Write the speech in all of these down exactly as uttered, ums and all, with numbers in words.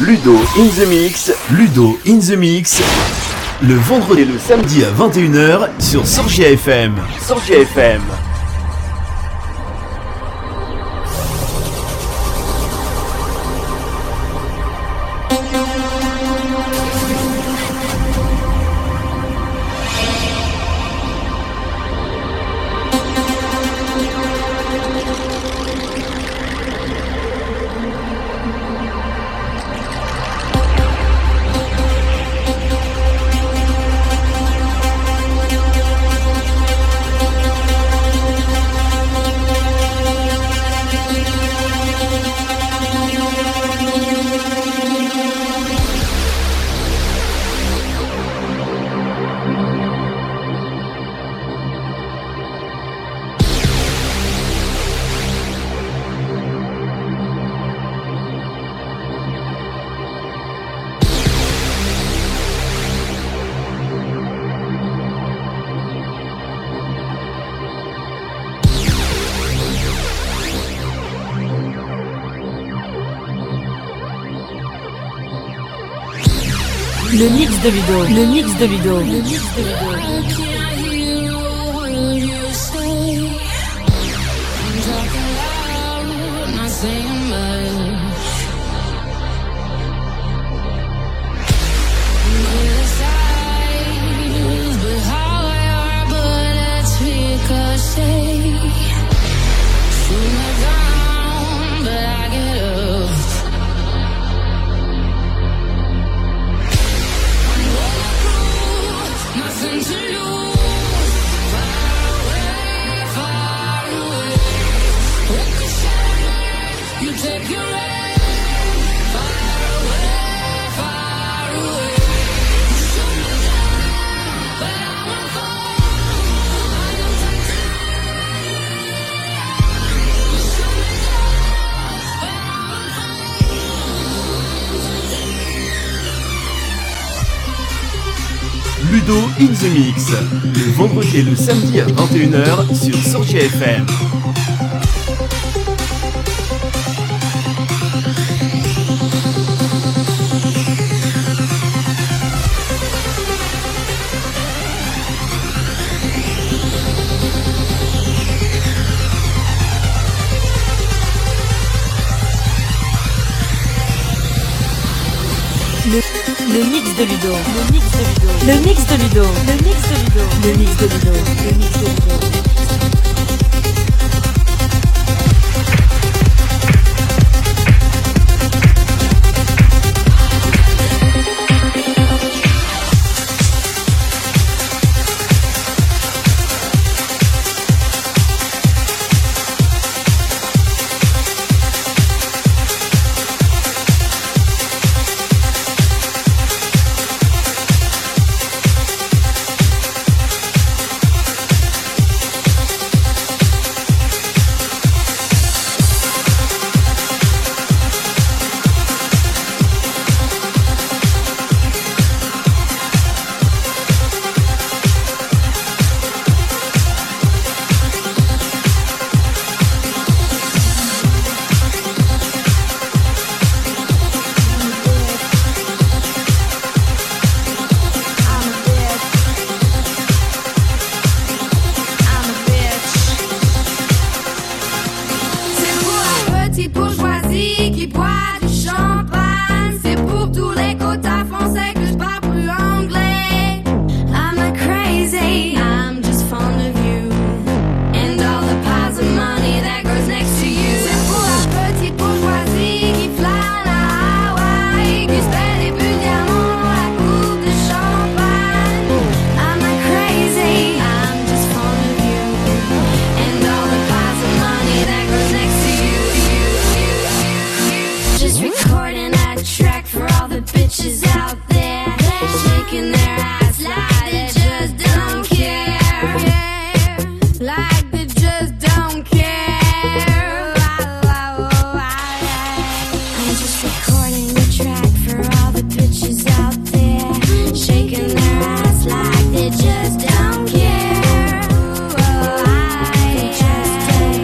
Ludo in the Mix, Ludo in the Mix, le vendredi et le samedi à vingt et une heures sur Sorgia F M. Sorgia F M. Le mix de Ludo, le mix de Ludo, le mix de Ludo. Ludo in the Mix, le vendredi et le samedi à vingt et une heures sur Sorgia F M. Le, le mix de Ludo, le mix de Ludo, le mix de Ludo, le mix de Ludo, le mix de Ludo, le mix de Ludo.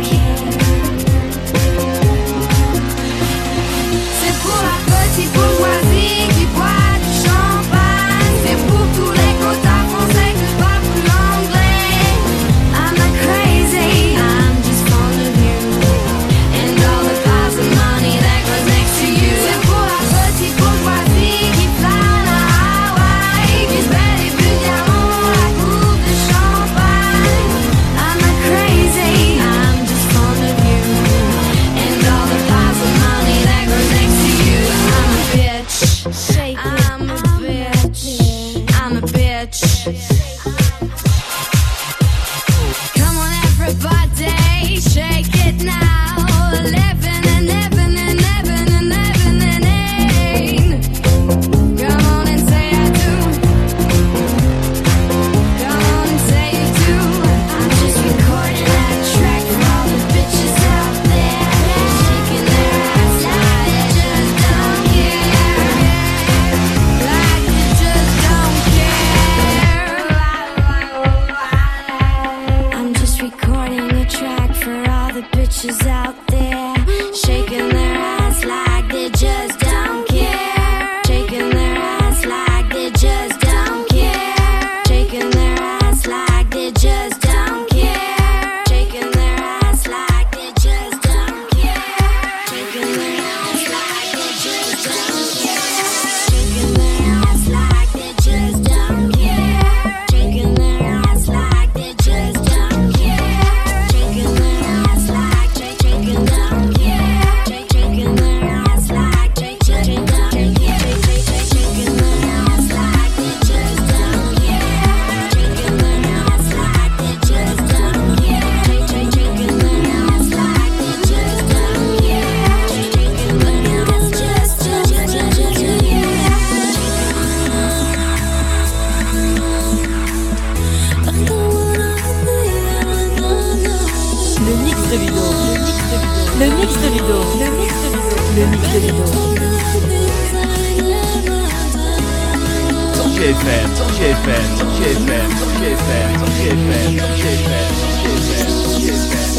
Pour la petite bourgeoisie. Le mix de Ludo. Sortie F M, Sortie F M, Sortie F M, Sortie F M, Sortie F M, Sortie F M, Sortie F M, Sortie F M.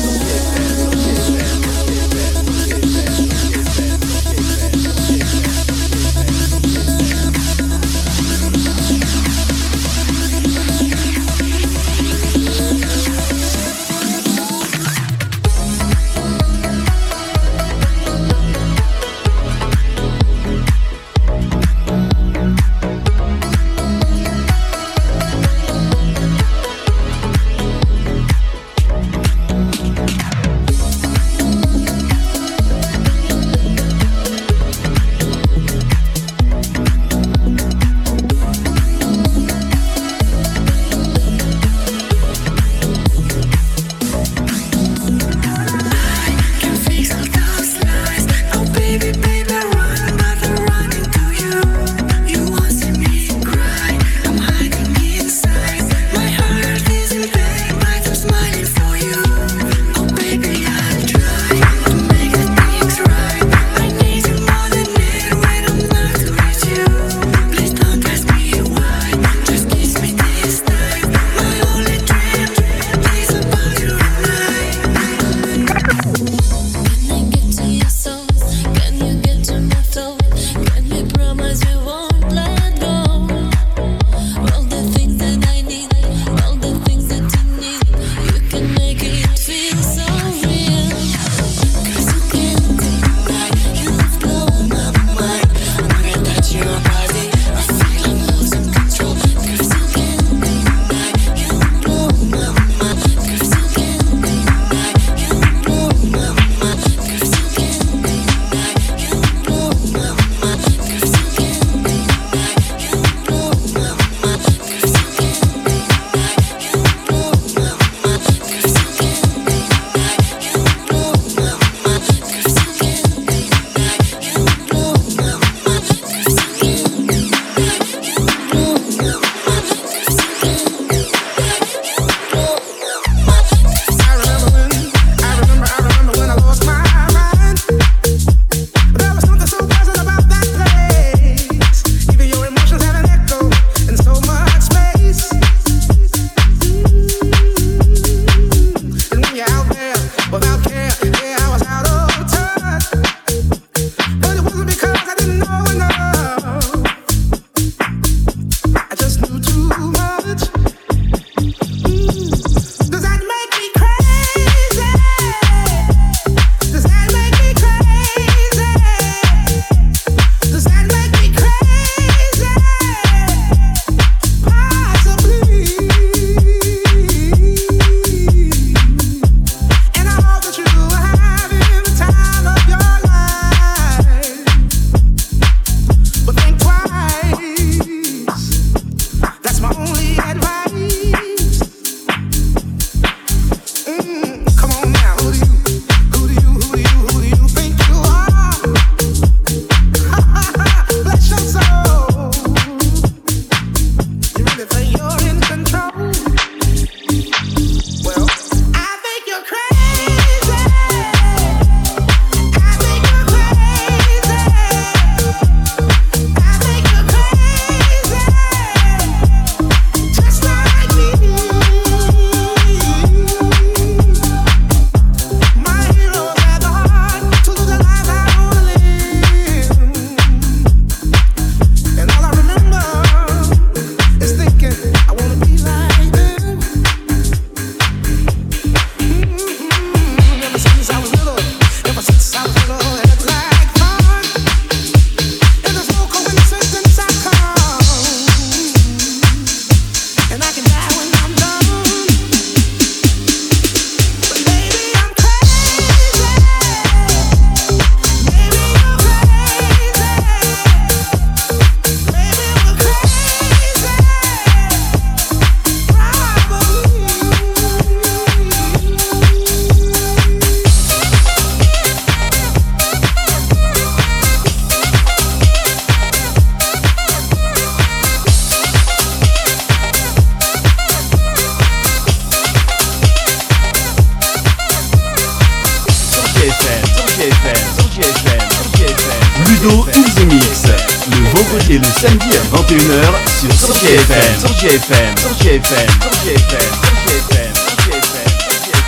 Ludo in the Mix. Le vendredi et le samedi à vingt et une heures sur Sorgia F M. Sorgia F M. Sorgia F M. Sorgia F M. Sorgia F M. Sorgia F M.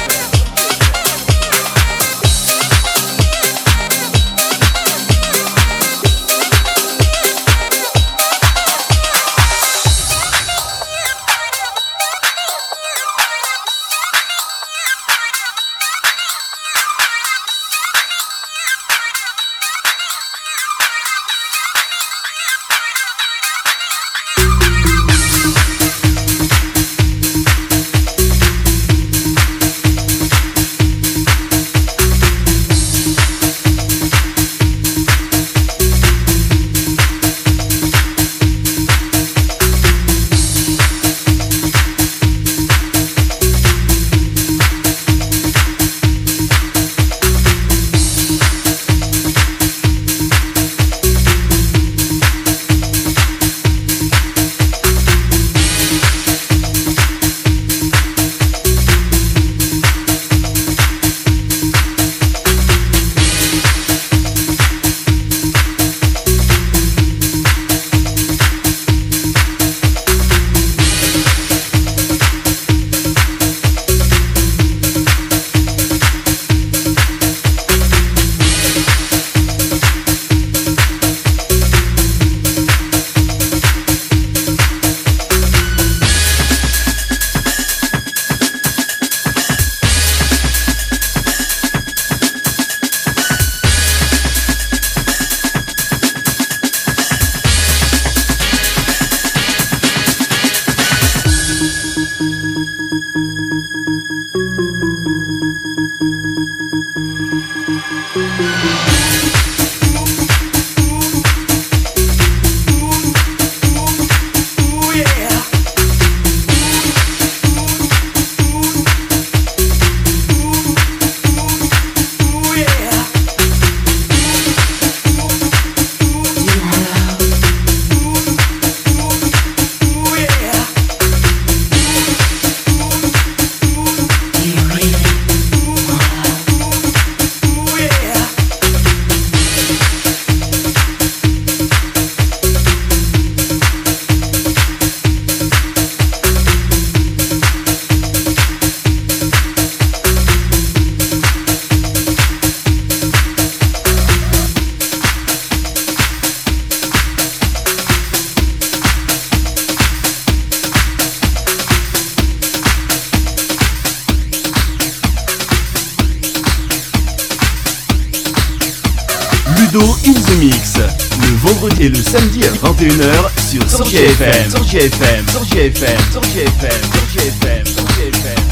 Ludo in the Mix. Le vendredi et le samedi à vingt et une heures sur Sorgia F M. Sorgia F M. Sorgia F M. Sorgia F M. Sorgia F M. Sorgia F M.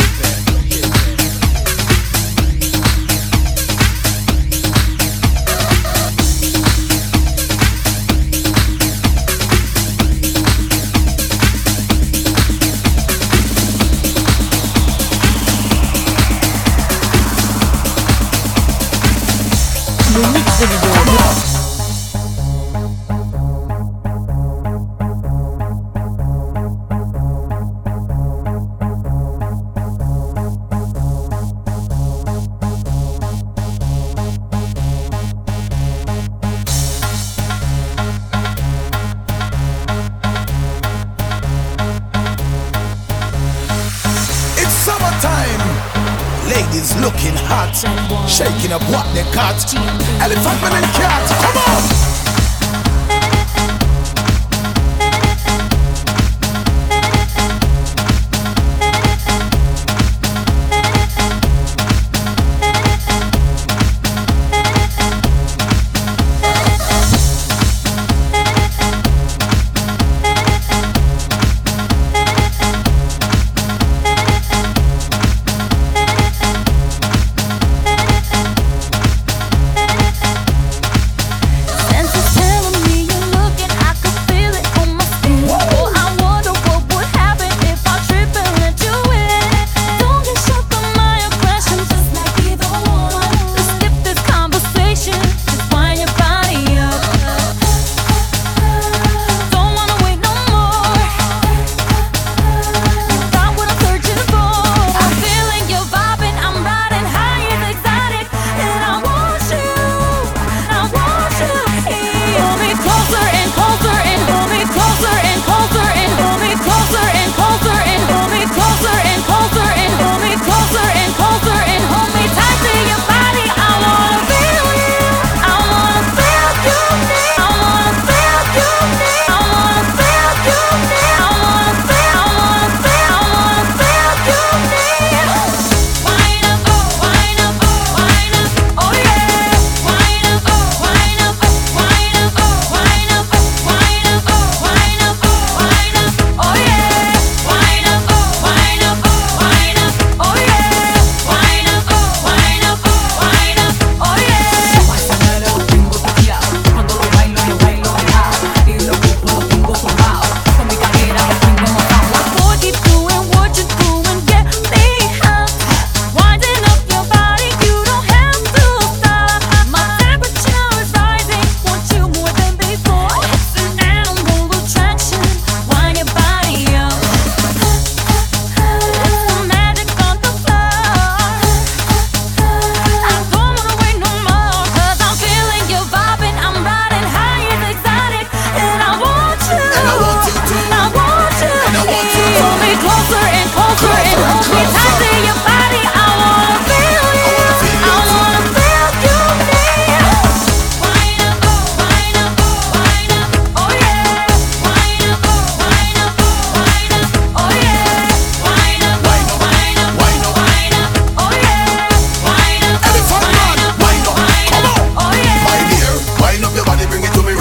Le mix de Ludo. It's summertime. Ladies looking hot, shaking up what they got. Elephant man and cat, come on!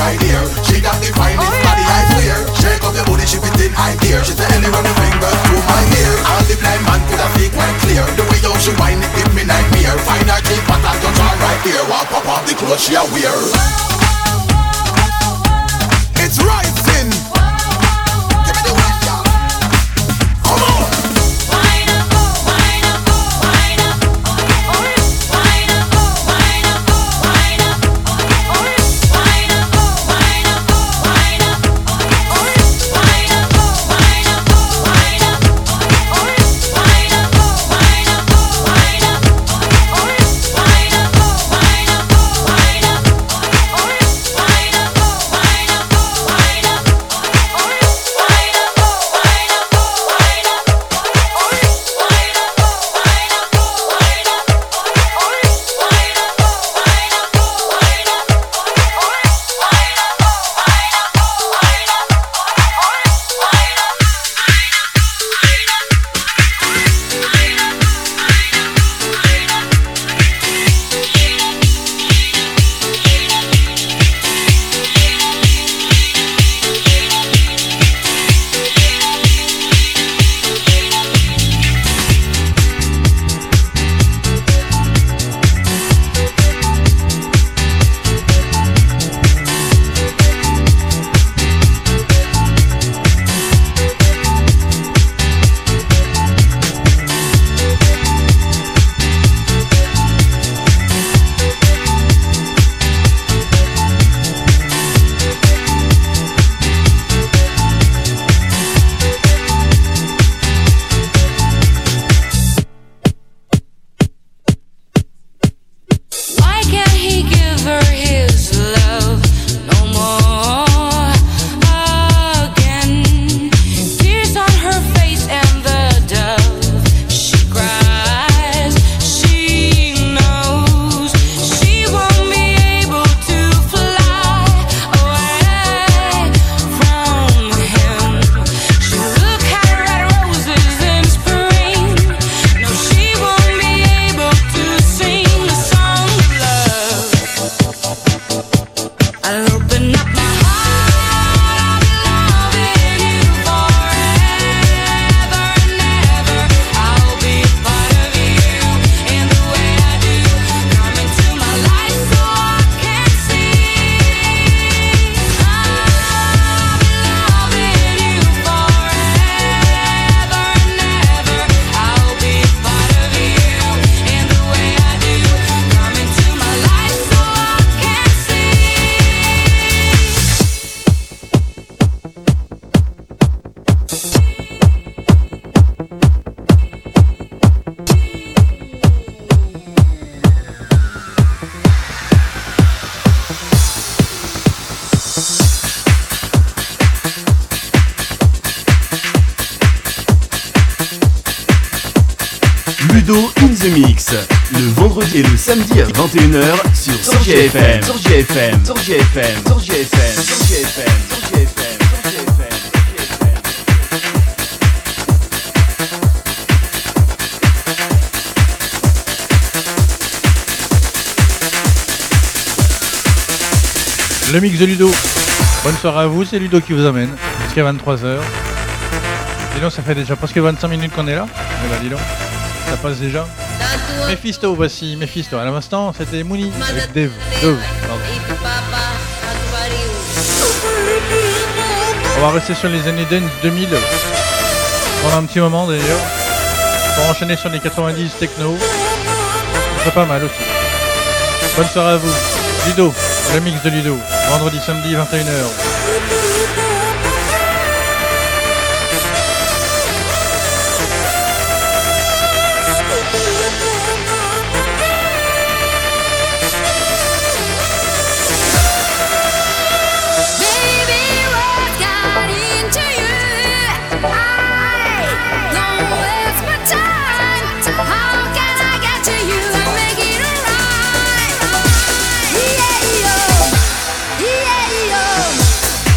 right here. She got the finest body I swear. Shake up your booty, she fit in high gear. She said, Ellie, run your fingers through my hair. All the blind man could have fake quite clear. The way how she whine it give me nightmare. Find her keep but I'll touch her right here. Walk up off the clothes she a wear. It's rising. Give me the wet, y'all. Come on. Wind up, wind up, wind up, wind up, wind up, wind up, wind up, wind up, wind up, wind up, wind up, wind up, wind up, wind up, wind up, wind up, wind up, wind up. Ludo in the Mix, le vendredi et le samedi à vingt et une heures sur Sorgia F M. Sorgia F M. Sorgia F M. Sorgia F M. Sorgia F M. Sorgia F M. Sorgia F M. Le mix de Ludo. Bonne soirée à vous, c'est Ludo qui vous amène jusqu'à vingt-trois heures. Dis donc, ça fait déjà presque vingt-cinq minutes qu'on est là. Eh ben dis donc, ça passe déjà. Mephisto, voici Mephisto. À l'instant, c'était Mouni avec Dave. Dove, pardon. On va rester sur les années dance deux mille pendant un petit moment d'ailleurs. Pour enchaîner sur les quatre-vingt-dix techno. C'est pas mal aussi. Bonne soirée à vous. Ludo, le mix de Ludo. Vendredi, samedi, vingt et une heures. Yeah, yo.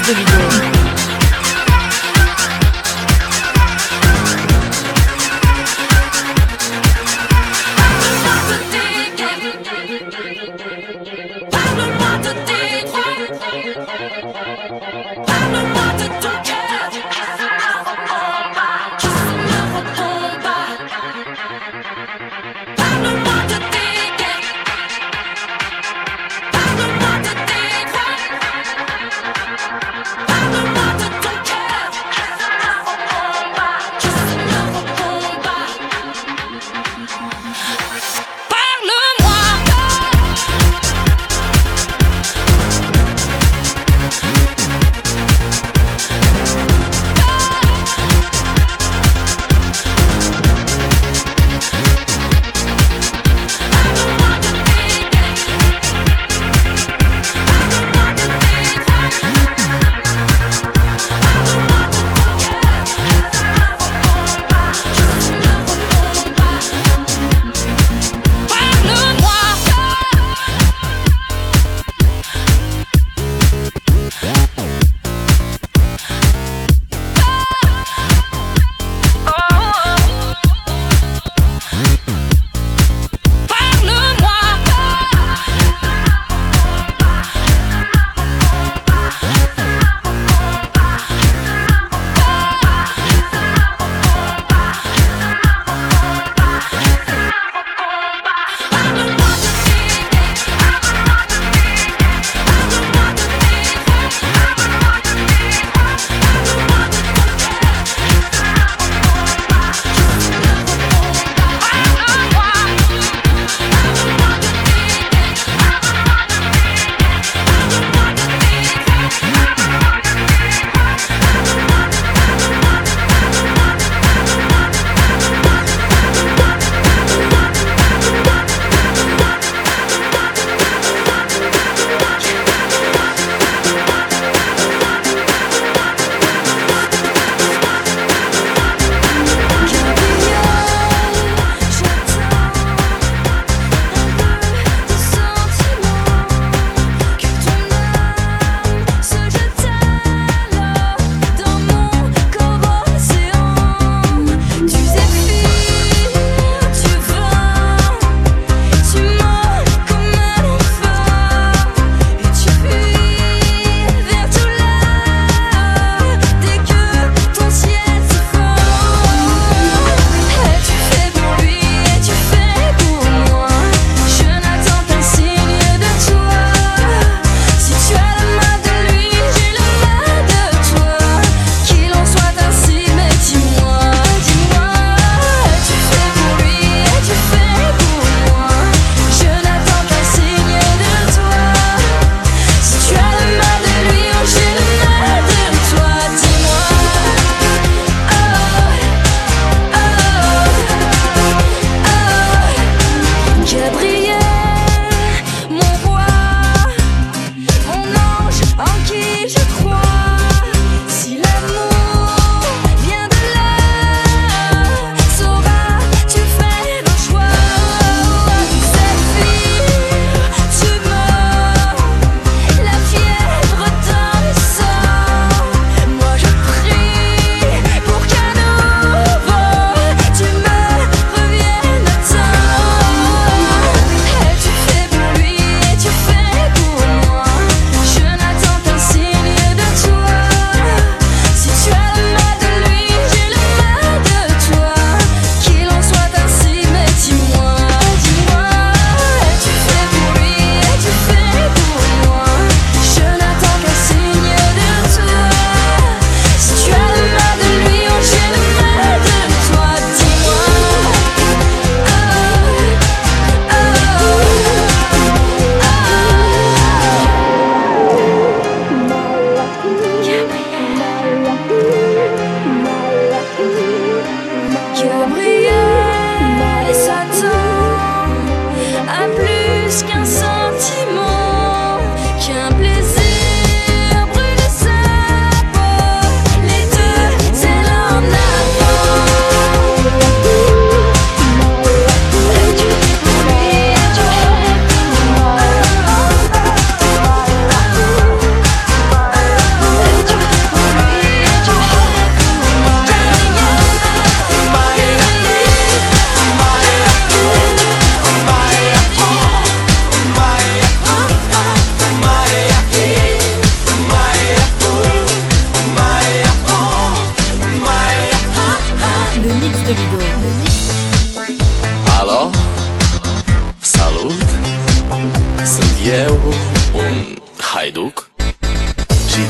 de Ludo. Parle-moi.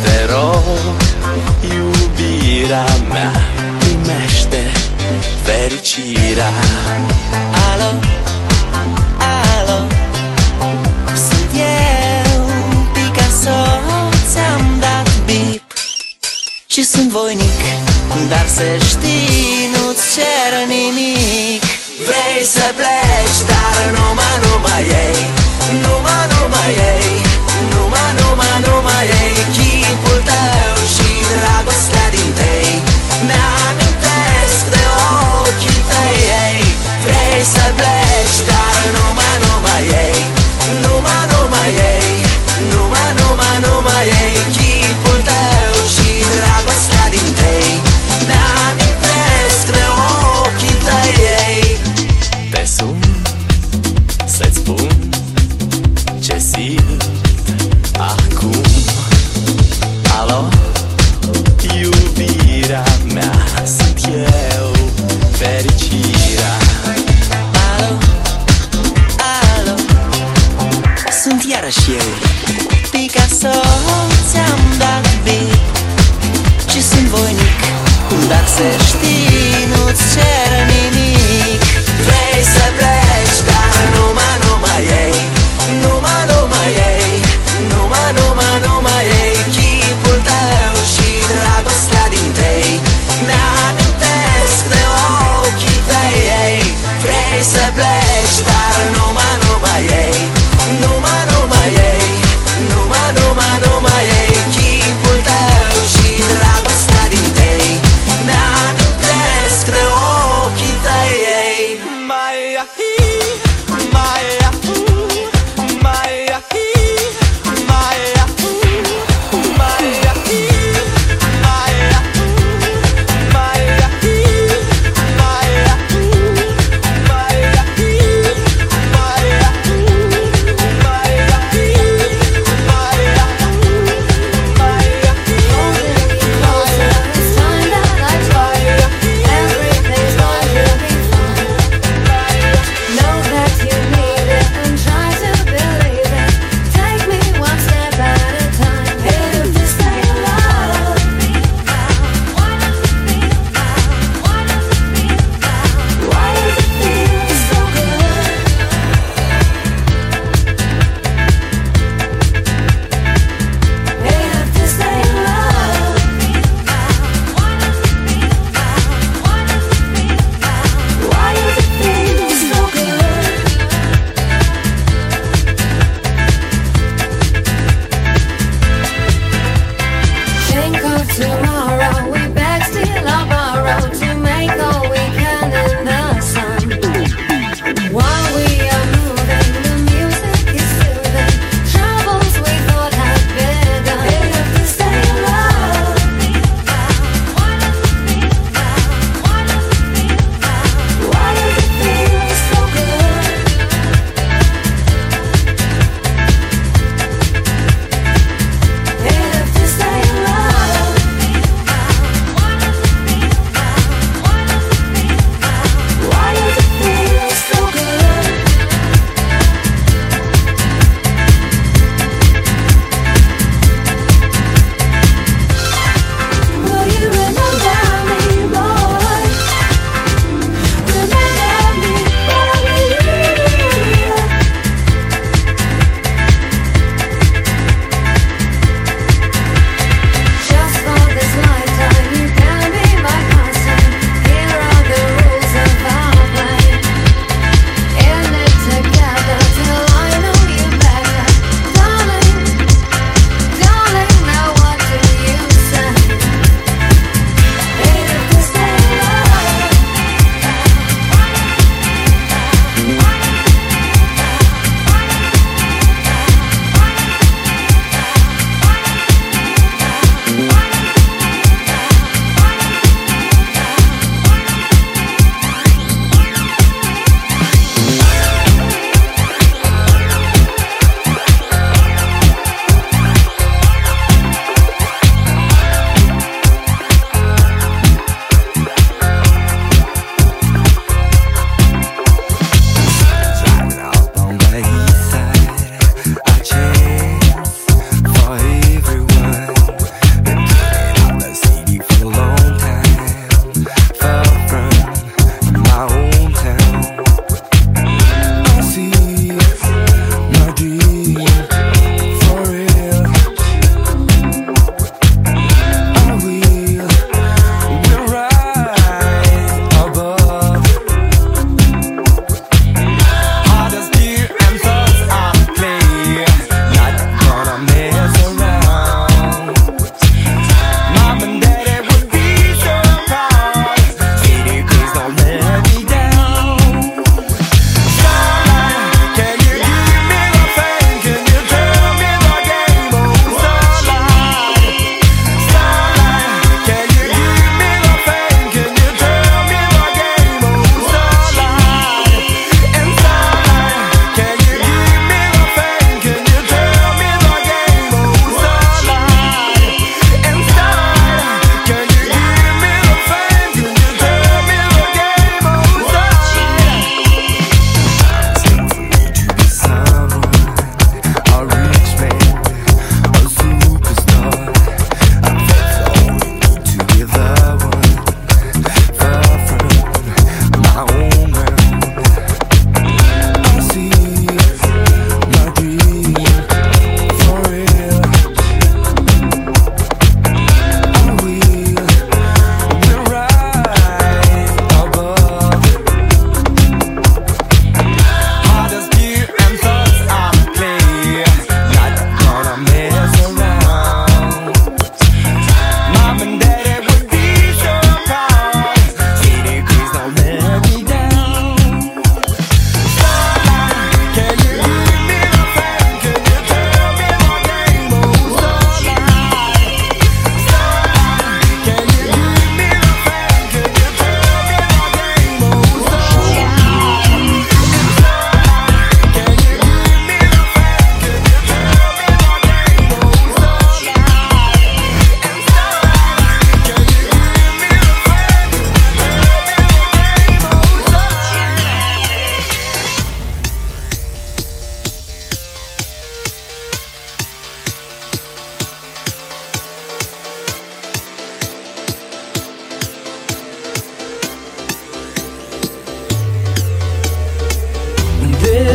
Te rog, iubirea mea, primește fericirea. Alo, alo, sunt eu, Picasso, ți-am dat bip și sunt voinic, dar să știi, nu-ți cer nimic. Vrei să pleci, dar numai, numai ei, numai, numai ei, numai, numai, numai ei, chipul tău și dragostea din tei mi-amintesc de ochii tăi, ei. Vrei să pleci, dar numai, numai ei, numai, numai ei, numai, numai, numai ei, chipul tău și dragostea din tei mi-amintesc de ochii tăi, ei. Te sun să-ți spun ce simt acum. Alo, iubirea mea, sunt eu, fericirea. Alo, alo, sunt iarăși eu, Picasso, ți-am dat bip și sunt voinic, dar să știi, nu-ți cer nimic. Vrei să pleci, dar numai, numai ei, numai, numai ei, numai, numai, numai ei, chipul tău și dragostea din tei mi-amintesc de ochii tăi, ei. Vrei să pleci, dar numai, numai ei, numai, numai ei, numai, numai, numai ei, chipul tău și dragostea din tei mi-amintesc de ochii tăi, ei. Mai ahi, mai ahu, mai ahi, mai ahu, mai ahi, mai ahu, mai ahi, mai ahu, mai ahi, mai ahu, mai ahi, mai ahu, mai ahi. It's time that I try. Everything's going to be fine. Know that you need it and try to believe it. Take me one step at a time. If this day love feel now? Why does it feel now? Why does it feel now? Why does it feel so good? If this day love feel now? Why does it feel now? Why does it feel now? Why does it feel so good? Think of tomorrow, we beg, steal or borrow to make all we can in the sun. While we are moving, the music is soothing troubles we thought had begun. If this day love feel now? Why does it feel now? Why does it feel now? Why does it feel so good? If this day love feel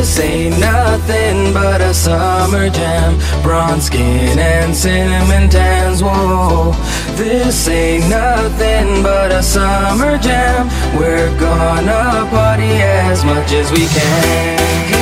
This ain't nothing but a summer jam. Bronze skin and cinnamon tans. Whoa, this ain't nothing but a summer jam. We're gonna party as much as we can.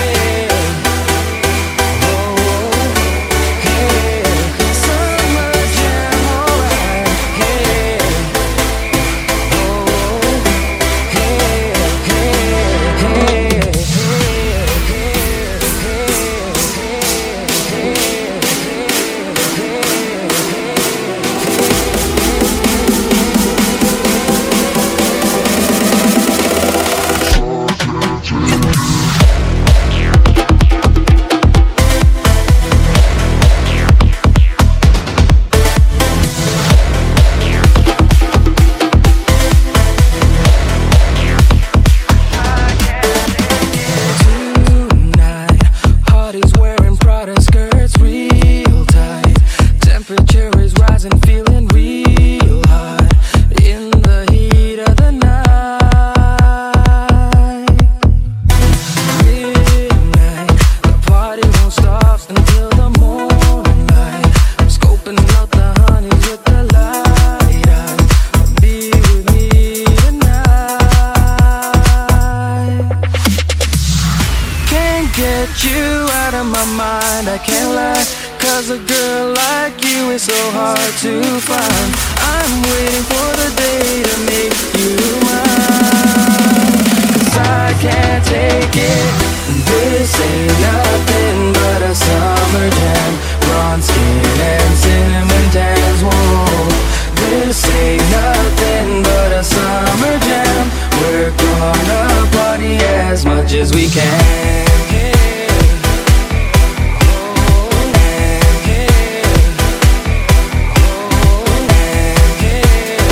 Yeah.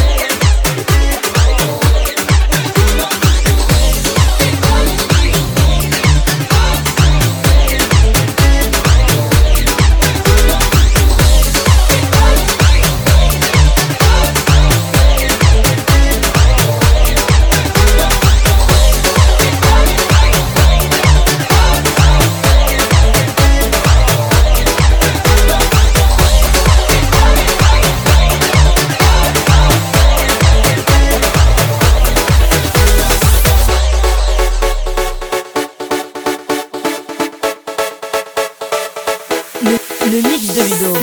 Le mix de Ludo.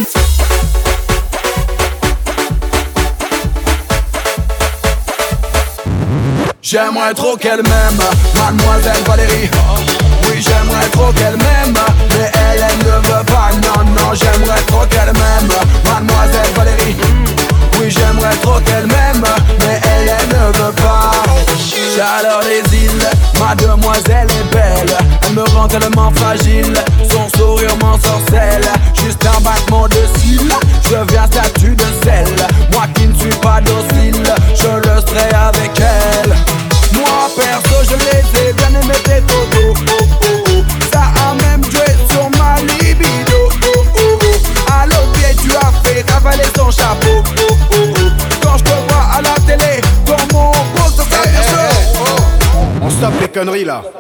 J'aimerais trop qu'elle m'aime, mademoiselle Valérie. Oui, j'aimerais trop qu'elle m'aime, mais elle, elle ne veut pas. Non, non, j'aimerais trop qu'elle m'aime, mademoiselle Valérie. Oui, j'aimerais trop qu'elle m'aime, mais elle, elle ne veut pas. Chaleur des îles, ma demoiselle est belle. Elle me rend tellement fragile, son sourire m'ensorcelle. Juste un battement de cils, je deviens statue de sel. Moi qui ne suis pas docile, je le serai avec elle. Moi perso je les ai bien aimé tes photos, oh, oh, oh. Ça a même joué sur ma libido, oh, oh, oh. À l'autre pied tu as fait ravaler son chapeau, oh, oh, oh. Quand je te vois à la télé, dans mon beau ça hey, hey, hey, oh. On stoppe les conneries là.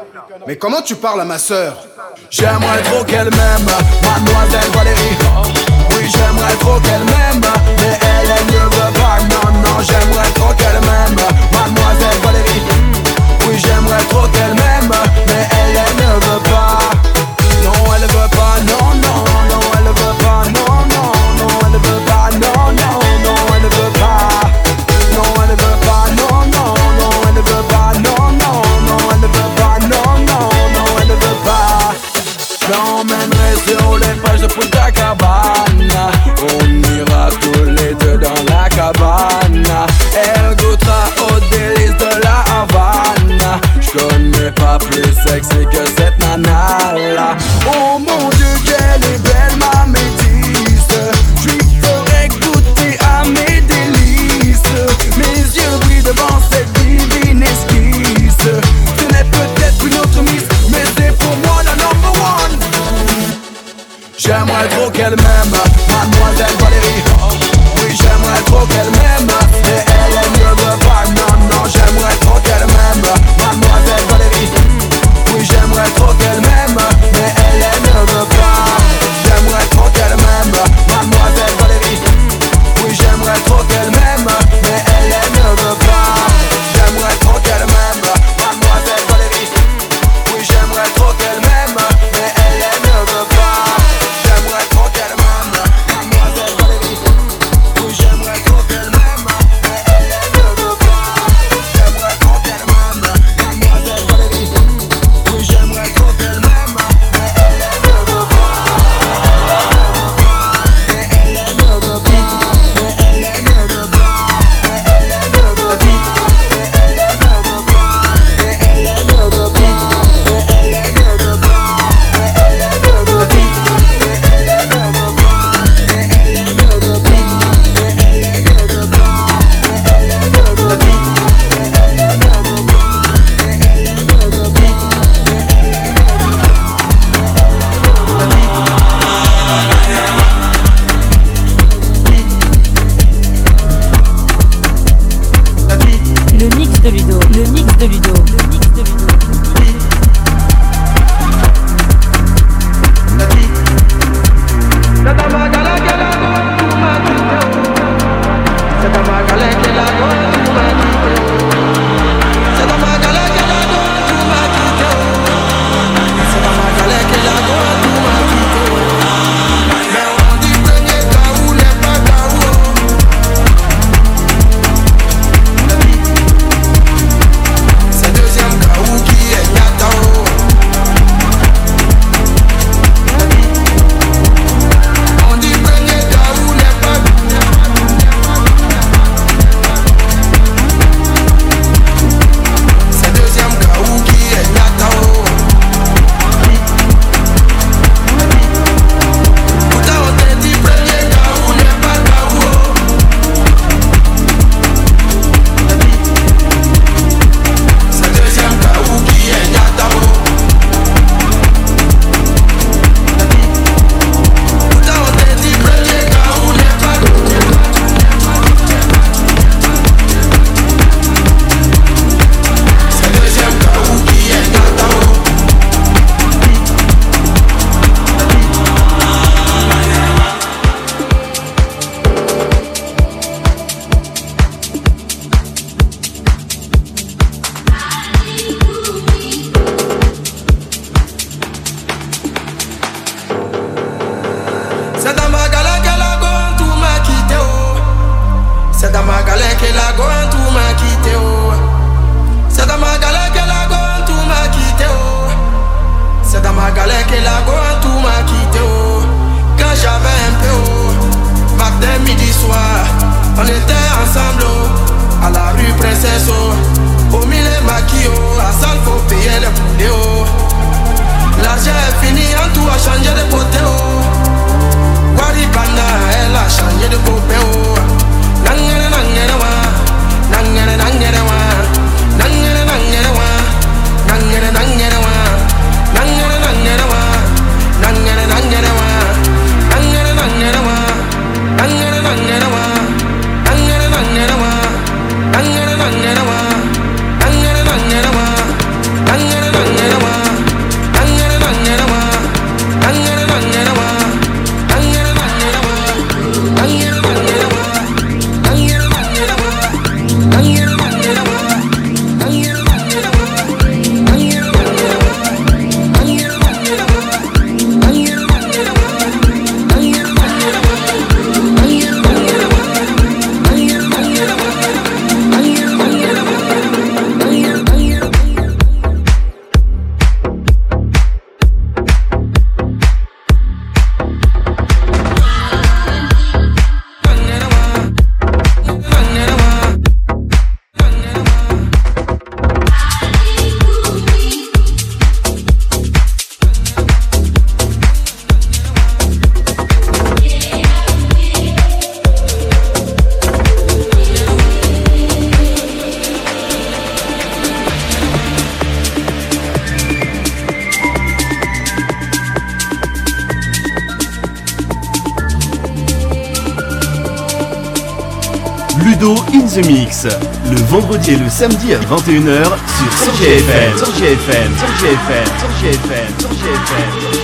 Mais comment tu parles à ma sœur? J'aimerais trop qu'elle m'aime, mademoiselle Valérie. Oui, j'aimerais trop qu'elle m'aime, mais elle, elle ne veut pas. Non, non, j'aimerais trop qu'elle m'aime, mademoiselle Valérie. Oui, j'aimerais trop qu'elle m'aime, mais elle, elle ne veut pas. Non, elle veut pas, non, non, non, elle veut pas, non, non, non, elle veut pas, non, non, non, elle veut pas. Non, elle veut pas, non, non, non, elle veut pas, non, non, non, elle veut pas, non, non, non, elle veut pas. J'emmènerai sur les plages de Punta Cabana. On ira tous les deux dans la cabane. Elle goûtera aux délices de la Havane. J'connais pas plus sexy que cette nana là. Oh mon Dieu, qu'elle est belle ma métisse. J'lui ferai goûter à mes délices. Mes yeux brillent devant cette divine esquisse. Ce n'est peut-être une autre miss, mais c'est pour moi la number one. J'aimerais trop qu'elle m'aime, mademoiselle Valérie. Oui, j'aimerais trop qu'elle m'aime, mais elle, elle ne veut pas. Non, non, j'aimerais trop qu'elle m'aime, mademoiselle Valérie. Oui, j'aimerais trop qu'elle m'aime, mais elle, elle ne veut pas. J'aimerais trop qu'elle m'aime, mademoiselle Valérie. Oui, j'aimerais trop qu'elle m'aime, mais elle, elle ne veut pas. J'aimerais trop qu'elle m'aime, mademoiselle Valérie. Oui, j'aimerais trop qu'elle m'aime, mais elle, elle ne veut pas. J'aimerais trop qu'elle m'aime, mademoiselle Valérie. Oui, j'aimerais trop qu'elle m'aime, mais elle, elle ne veut pas. J'aimerais trop qu'elle m'aime, mademoiselle Valérie. Oui, j'aimerais trop qu'elle m'aime, mais elle, elle ne veut pas. Mais elle, elle ne veut pas. Mais elle, elle ne veut pas. Mais elle, elle ne veut pas. Mais elle, elle ne veut pas. Mais elle, elle ne veut pas. Mais elle, elle ne veut pas. Mais elle, elle ne veut pas. Le mix de Ludo, le mix de Ludo, le mix de Ludo. C'est deuxième K O qui est Nyatao. On dit premier K O n'est pas. C'est deuxième K O qui est Nyatao. Pourtant on te dit premier K O n'est pas K O. C'est deuxième K O qui est Nyatao. Pourtant on te dit premier K O n'est pas. C'est deuxième K O qui est Nyatao. C'est dans ma galère que la gomme tout m'a quitté oh. C'est dans ma galère que la gomme tout m'a quitté oh. C'est dans ma galère que la gomme tout m'a quitté oh. C'est dans ma galère que la gomme tout m'a quitté oh. Quand j'avais un peu oh. Matin, midi, soir on était ensemble oh. À la rue Princesse oh. Au mille maquis oh. À salle faut payer les poulets oh. L'argent est fini en tout a changé de côté oh. Waribana, elle a changé de copain oh. Nangere nangere wa, nangere nangere wa, nangere nangere wa, nangere nangere wa, nangere nangere wa, nangere nangere wa, nangere nangere wa, nangere nangere wa, nangere nangere wa, nangere nangere wa, nangere nangere wa, nangere nangere wa. Ludo in the Mix. Le vendredi et le samedi à vingt et une heures sur cent J F M. cent J F M. cent J F M. cent J F M. cent J F M.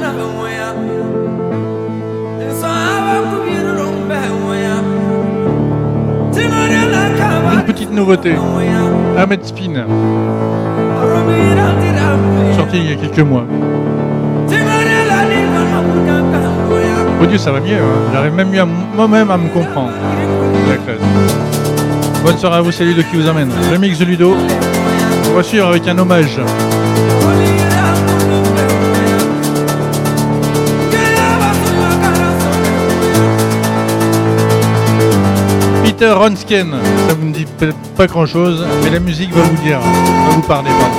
Une petite nouveauté, Ahmed Spin, sorti il y a quelques mois. Oh Dieu, ça va mieux, hein. J'arrive même mieux à m- moi-même à me comprendre. C'est la classe. Bonne soirée à vous, c'est Ludo qui vous emmène. Le mix de Ludo. On va suivre avec un hommage. Peter Ronsken, ça vous me dit peut-être pas grand chose, mais la musique va vous dire, va vous parler. Pardon.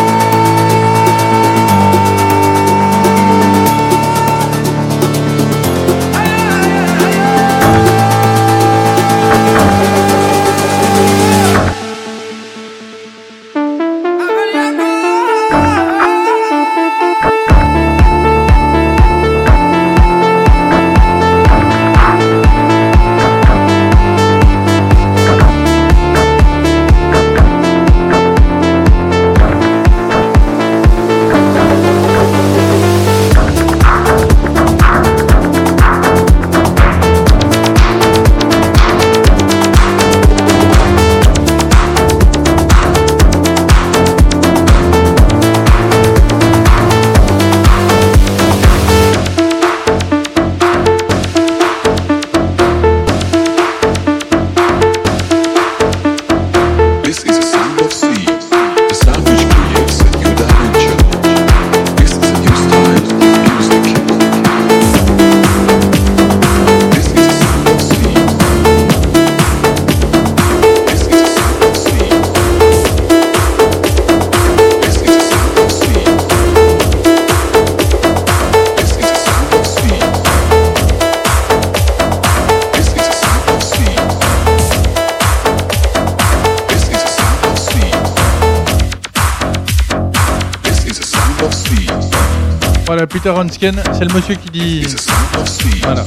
Voilà, Peter Ronsken, c'est le monsieur qui dit... Voilà.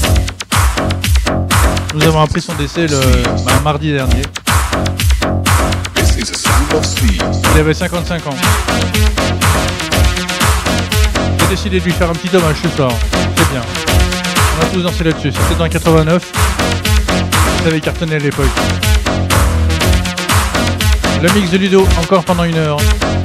Nous avons appris son décès le bah, mardi dernier. Il avait cinquante-cinq ans. J'ai décidé de lui faire un petit hommage ce soir. C'est bien. On a tous dansé là-dessus. C'était dans quatre-vingt-neuf. Ça avait cartonné à l'époque. Le mix de Ludo, encore pendant une heure.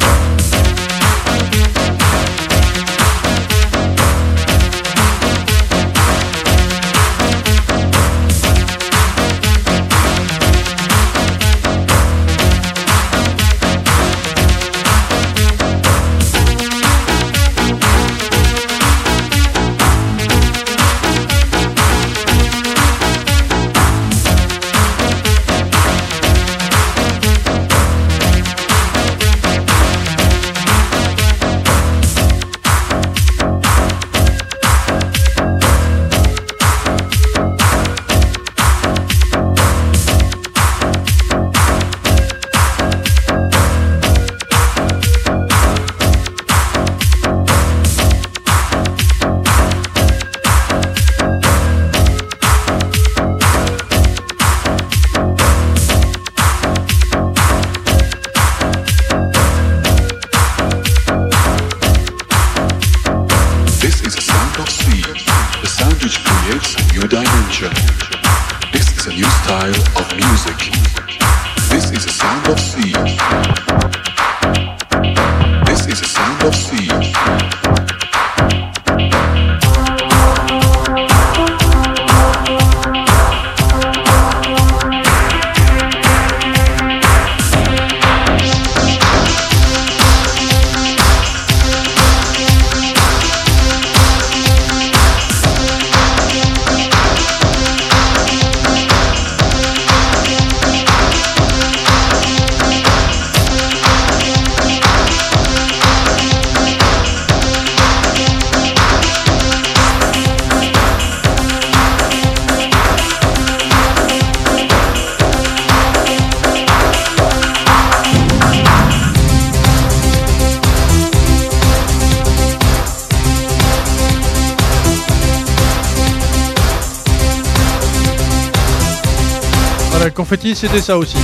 Confetti, c'était ça aussi.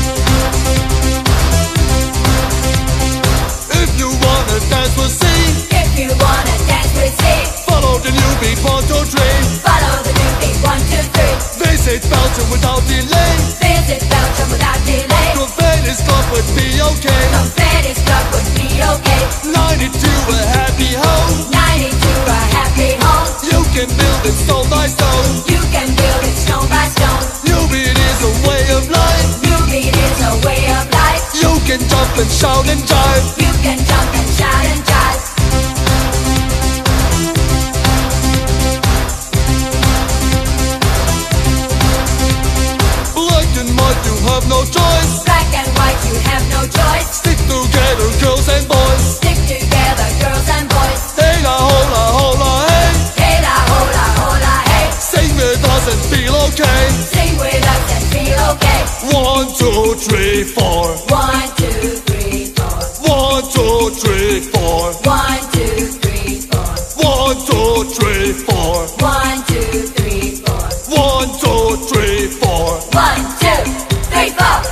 If you wanna dance, we'll sing. If you wanna dance, we'll sing. three, four. One, two, three, four. One, two, three, four. One, two, three, four. One, two, three, four. One, two, three, four. One, two, three, four. One, two, three, four.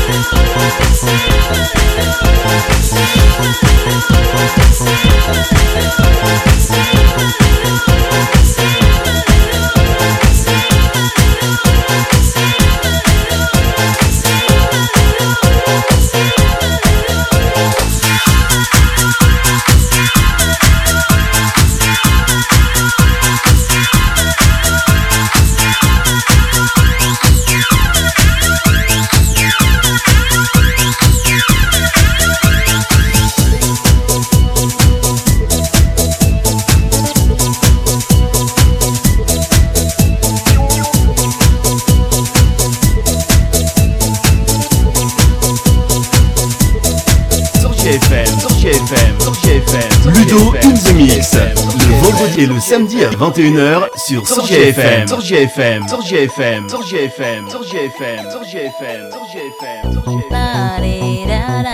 Ludo in the Mix, le vendredi et le samedi à vingt et une heures sur Sorgia F M. Sorgia F M. Sorgia F M. Sorgia F M. Sorgia F M. Sorgia F M. Sorgia F M. Sorgia F M.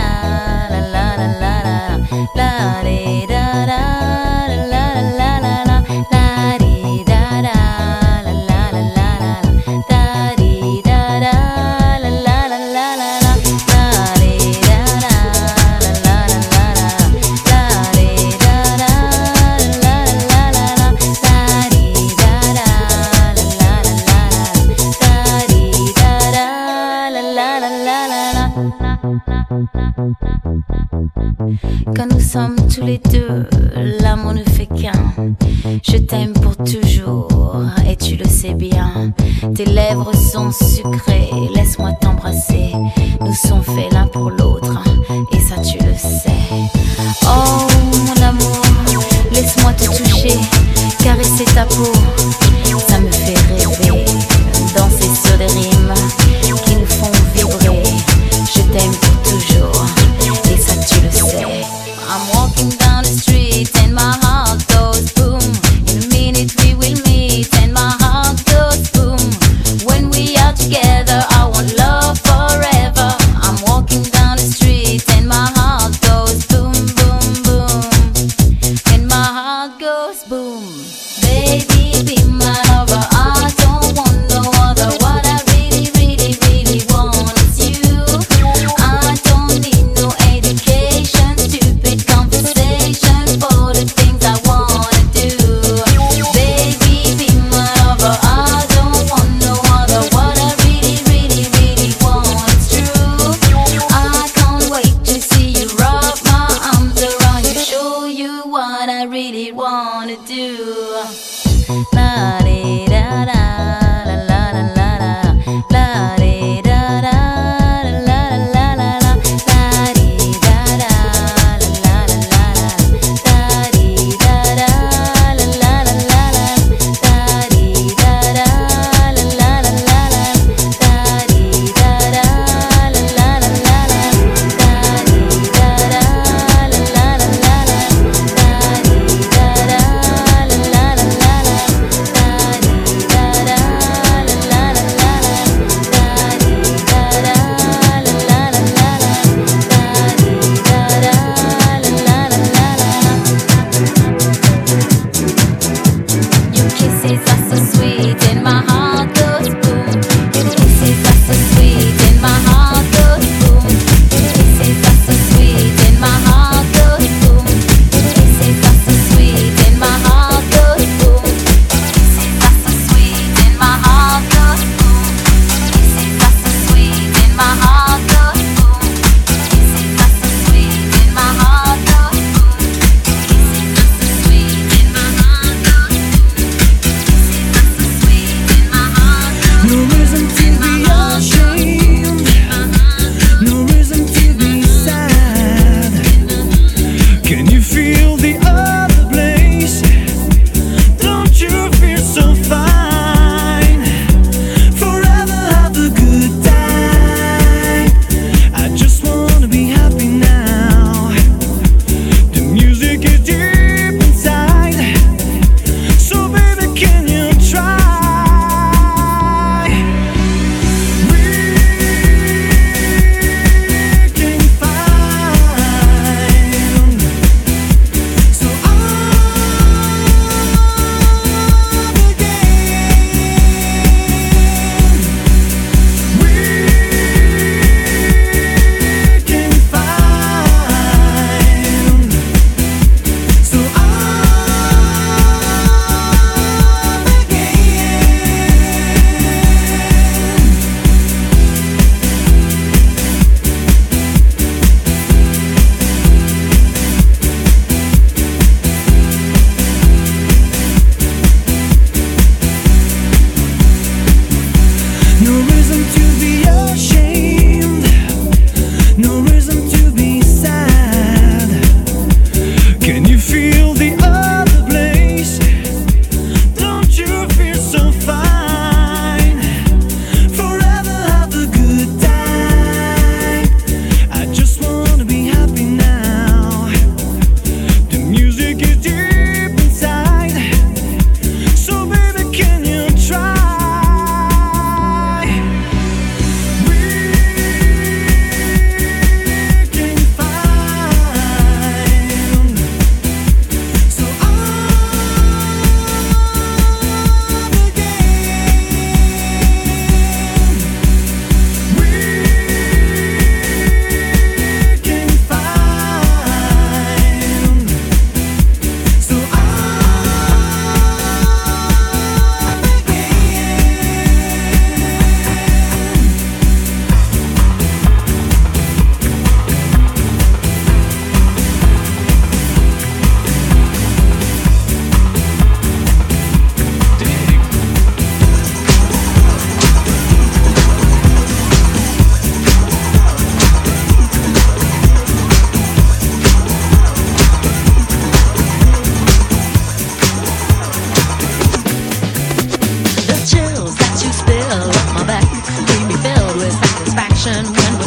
Quand nous sommes tous les deux, l'amour ne fait qu'un. Je t'aime pour toujours et tu le sais bien. Tes lèvres sont sucrées, laisse-moi t'embrasser. Nous sommes faits l'un pour l'autre et ça tu le sais. Oh mon amour, laisse-moi te toucher, caresser ta peau. Ça me fait rêver, danser sur des rimes qui nous font vibrer. Je t'aime pour toujours et ça tu le sais. I'm walking down the street and my heart goes boom. In a minute we will meet and my heart goes boom. When we are together I want love forever. I'm walking down the street and my heart goes boom, boom, boom. And my heart goes boom. Baby, be my lover.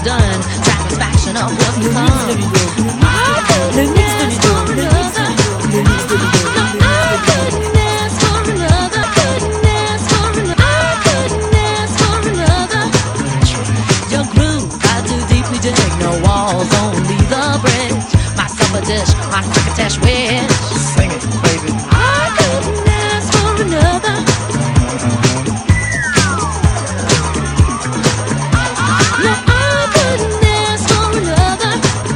done. Satisfaction of what's Le mix de Ludo. Le mix de Ludo. Le mix de Ludo. Le mix de Ludo. Your groove, I do deeply dig. No walls, only the bridge. My supper dish, my crocketesh wish. Sing it, baby. I couldn't ask for another. No, I couldn't ask for another.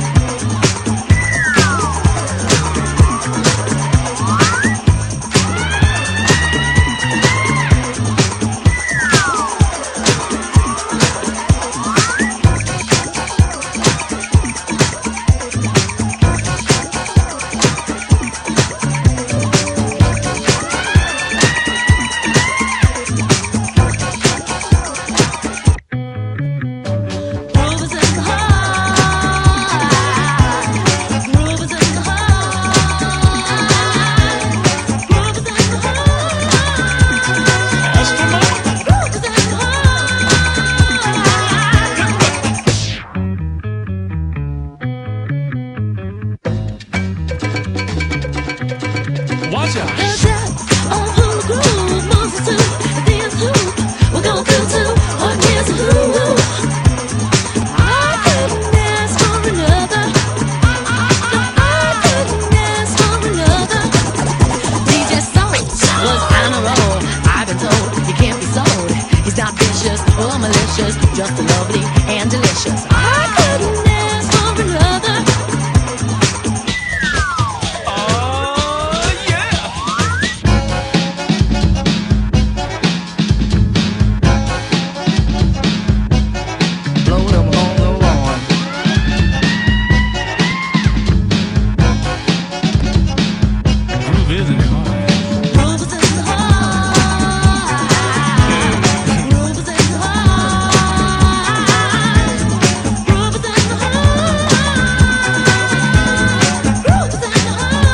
Groove is in the heart. Groove is in the heart. Groove is in the heart. Groove is in the Watch out. The depth of who the groove moves us to. This hoop we're gonna feel too. What is a who? I couldn't ask for another. No, I couldn't ask for another. D J Soul was on a roll. I've been told he can't be sold. He's not vicious or malicious, just lovely and delicious. I couldn't ask for another. Oh, yeah. Blow them on the lawn. Groove is in the heart. Groove is in the heart. Groove is in the heart. Groove is in the heart. Groove is in the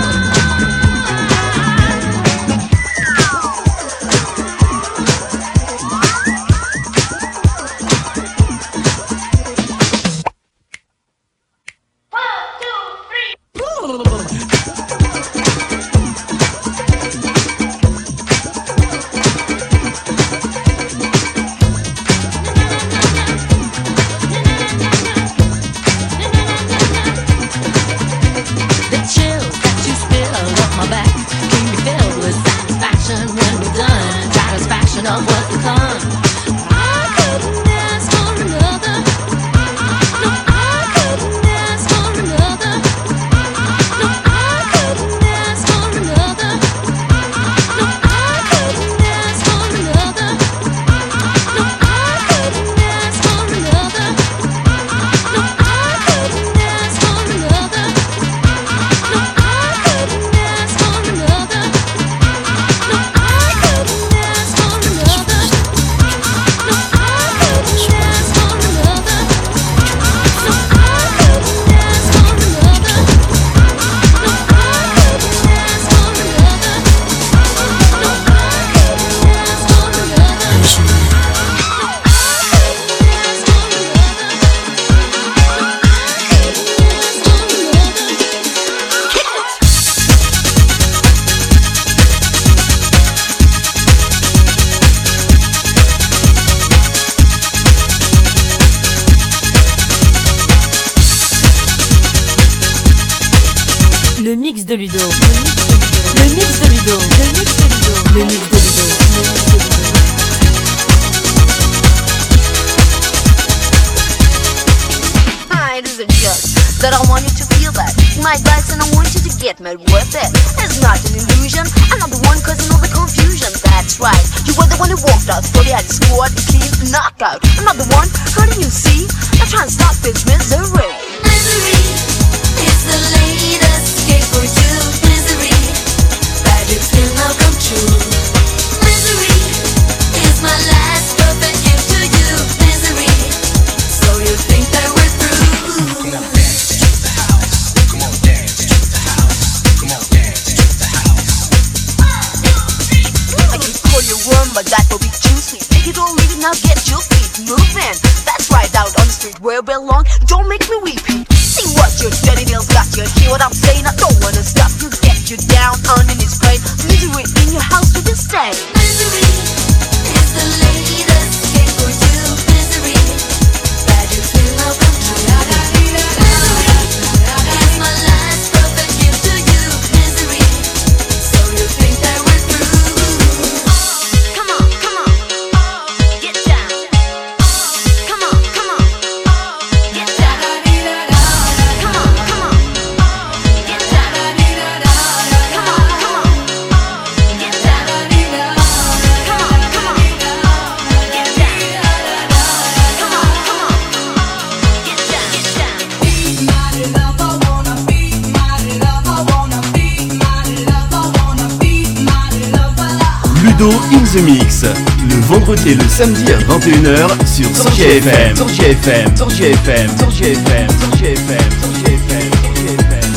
The chills that you spill up my back keep me filled with satisfaction when we're done. Satisfaction of what's to come. I couldn't ask for another. No, I couldn't ask for another. No, I couldn't ask for another. No, I couldn't ask for another. No, I couldn't ask for another. No, I couldn't ask for another. No, I couldn't ask for another. No, I couldn't ask for another. No, I couldn't ask for another. No, I couldn't ask for another. No, I couldn't ask for another. No, I couldn't ask for another. Le mix de Ludo. Le mix de Ludo. Le mix de Ludo. Le mix de Ludo. Hi, it is a joke that I want you to feel that. My advice and I want you to get made worth it. It's not an illusion. I'm not the one causing all the confusion. That's right. You were the one who walked out, thought you had scored a clean knockout. I'm not the one hurting you, see? Now try and stop this misery. Misery is the latest escape for you. Misery, bad dreams still now come true. Misery is my last perfect gift to you. Misery, so you think that we're through. Come on, dance to the house. Come on, dance to the house. Come on, dance to the house. I can call you worm, but that will be juicy. Take it or leave it, now get your feet moving. That's right, out on the street where where it belong. Don't make me repeat. See what your dirty nails got you. Hear what I'm saying? I don't wanna stop you. Get you down on in this pain. Misery in your house with this stay. Misery is the latest escape for you. Misery, bad you feel no control. Misery is my last perfect gift to you. Misery, so you think that we're through? Come on, come on, get down. Come on, come on, get down. Come on, come on, get down. Come on, come on, get down. Come on, come on, get down. Come on, come on, get down, get down. Be my love, I wanna be my love, I wanna be my love, I wanna be my love. Ludo in the Mix, le vendredi et le samedi à vingt et une heures sur Sorgia F M. Sorgia F M, Sorgia F M, Sorgia F M, Sorgia F M, Sorgia F M, Sorgia F M.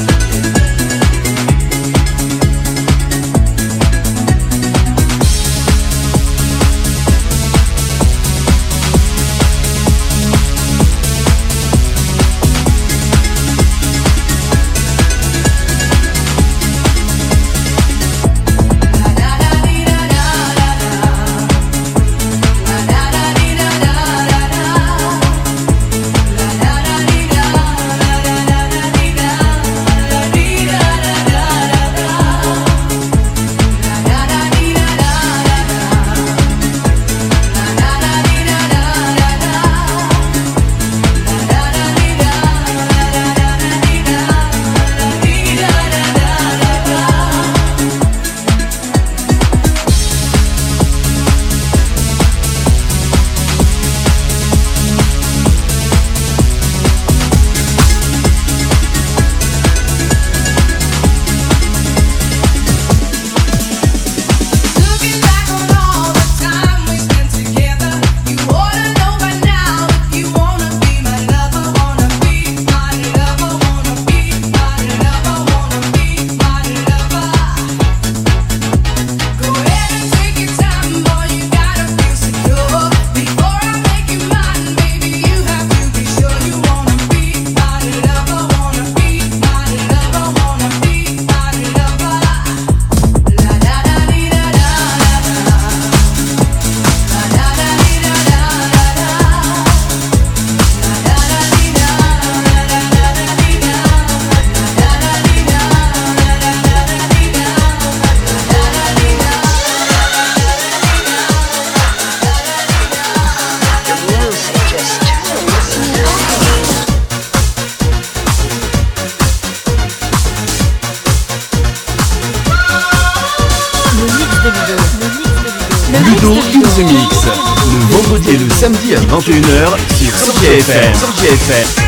Ludo in the Mix, le vendredi et le samedi à vingt et une heures sur Sorgia F M. Sorgia F M.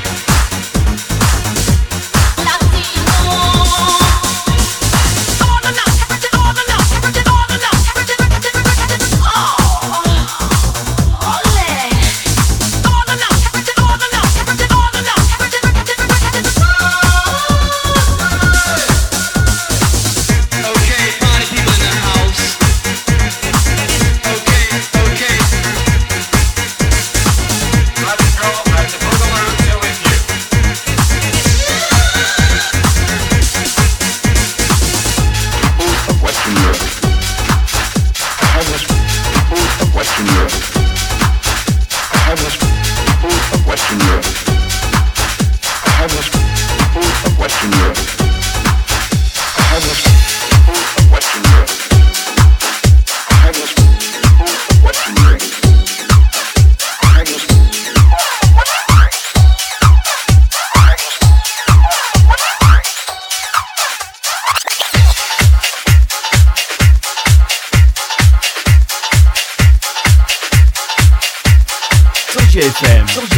Latino.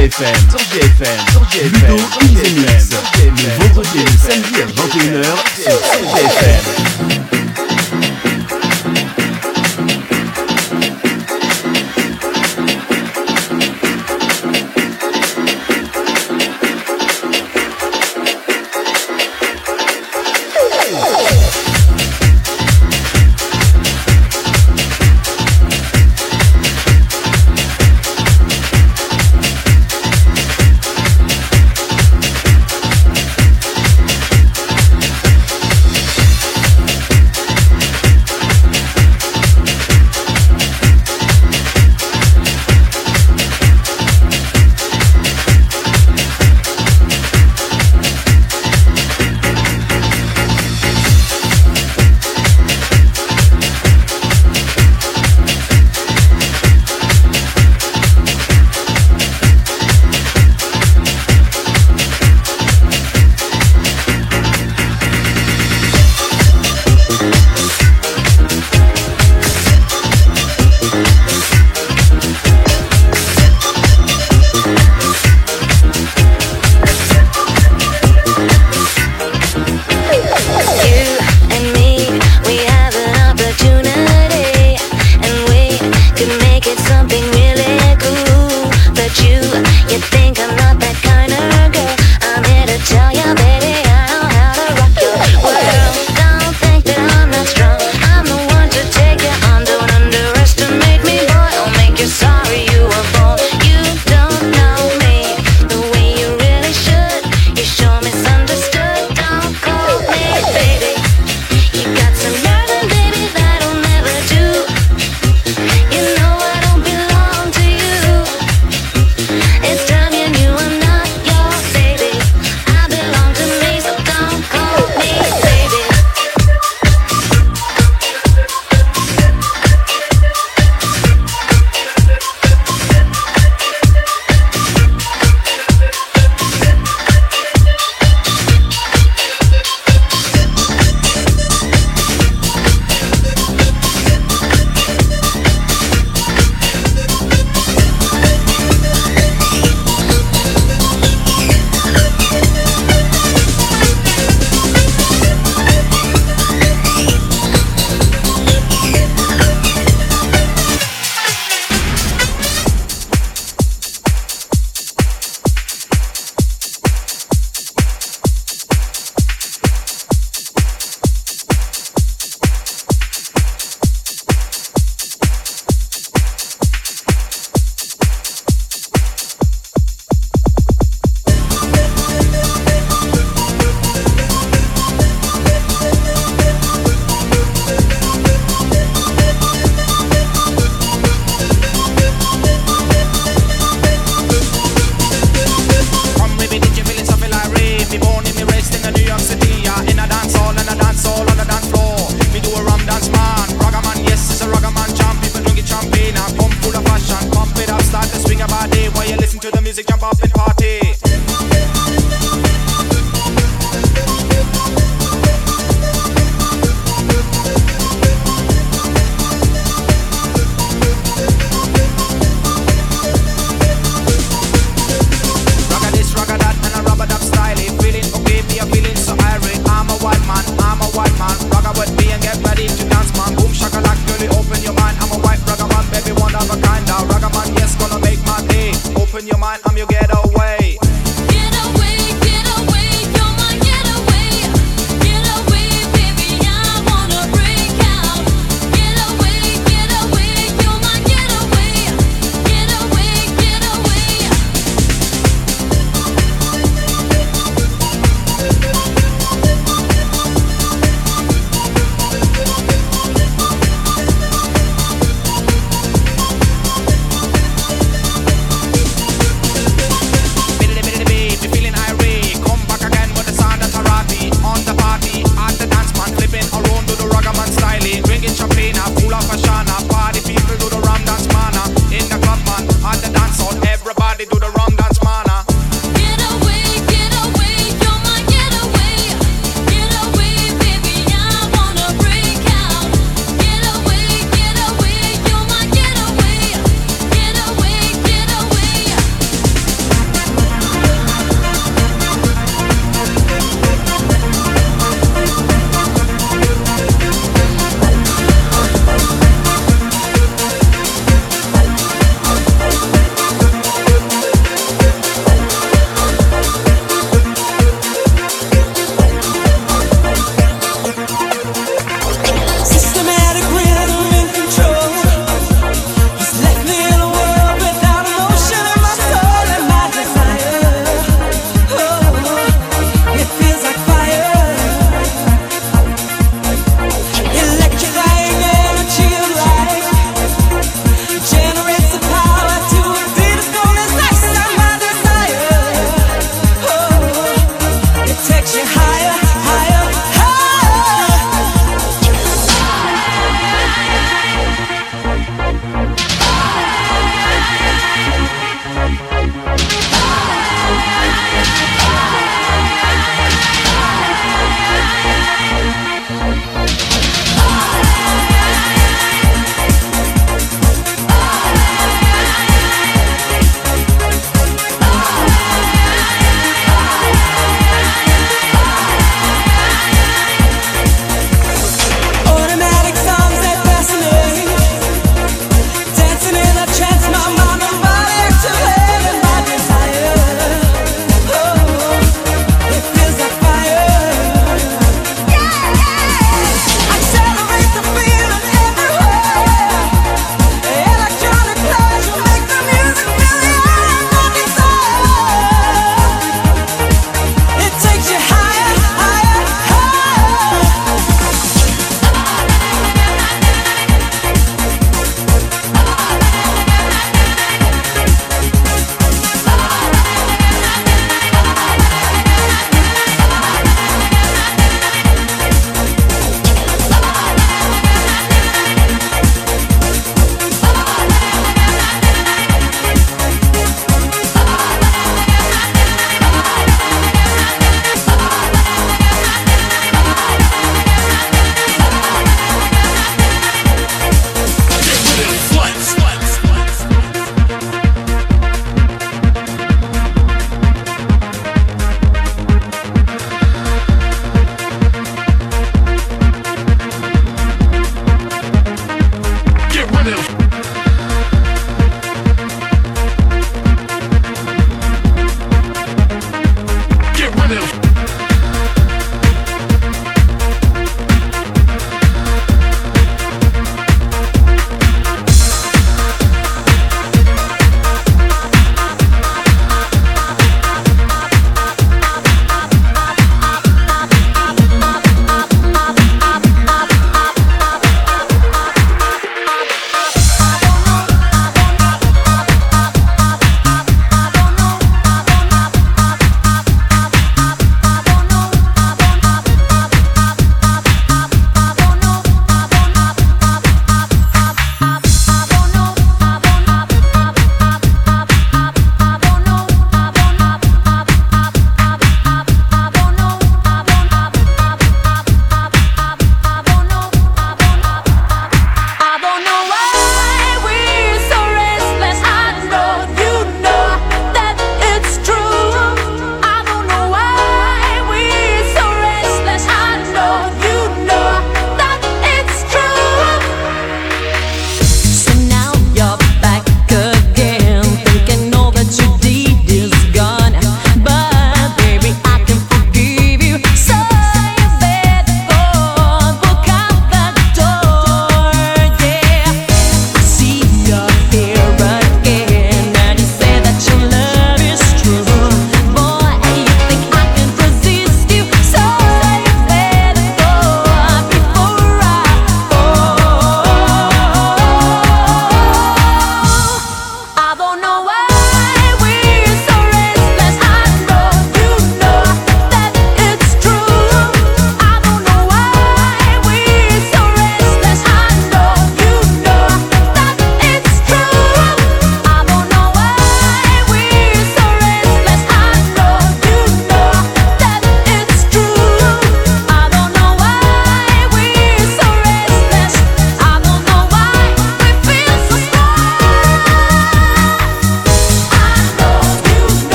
F M, sur J F M, sur J F M, Ludo in the Mix, le vendredi et le samedi à vingt et une heures sur J F M.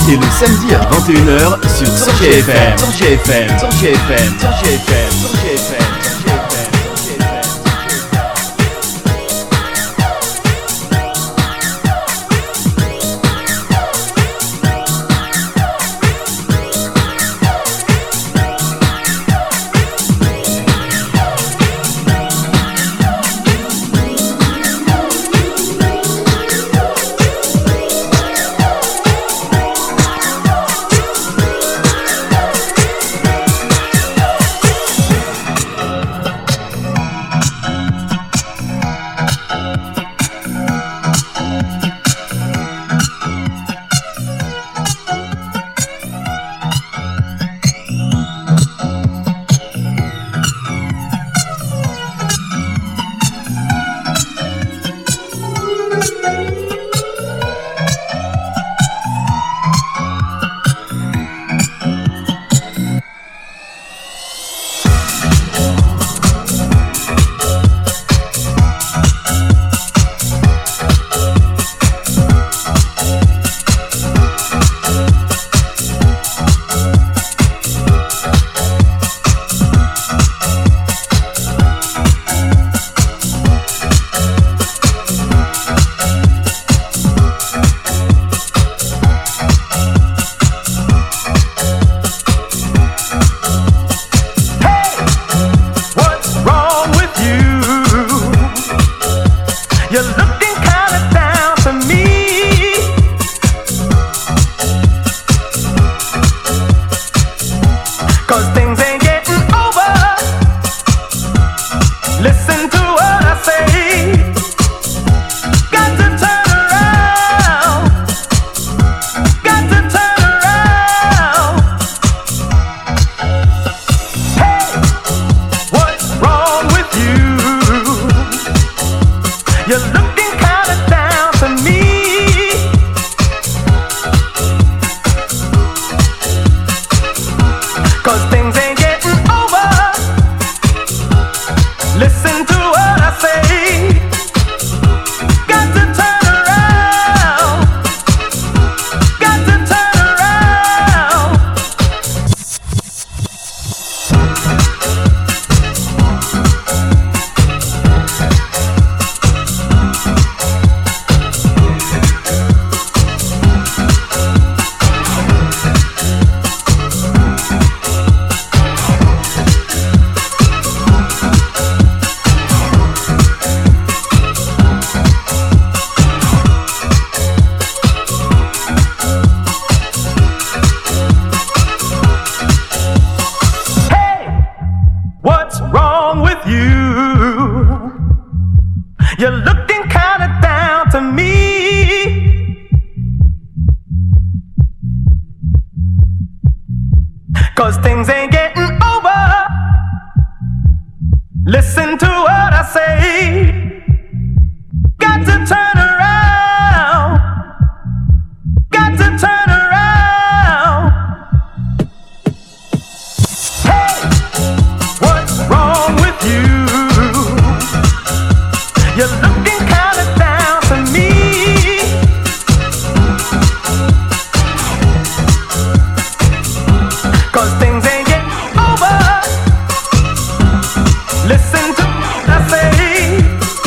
et le samedi à vingt et une heures sur Sorgia F M. Sorgia F M. Sorgia F M. Sorgia F M. Sorgia F M. Listen to what I say.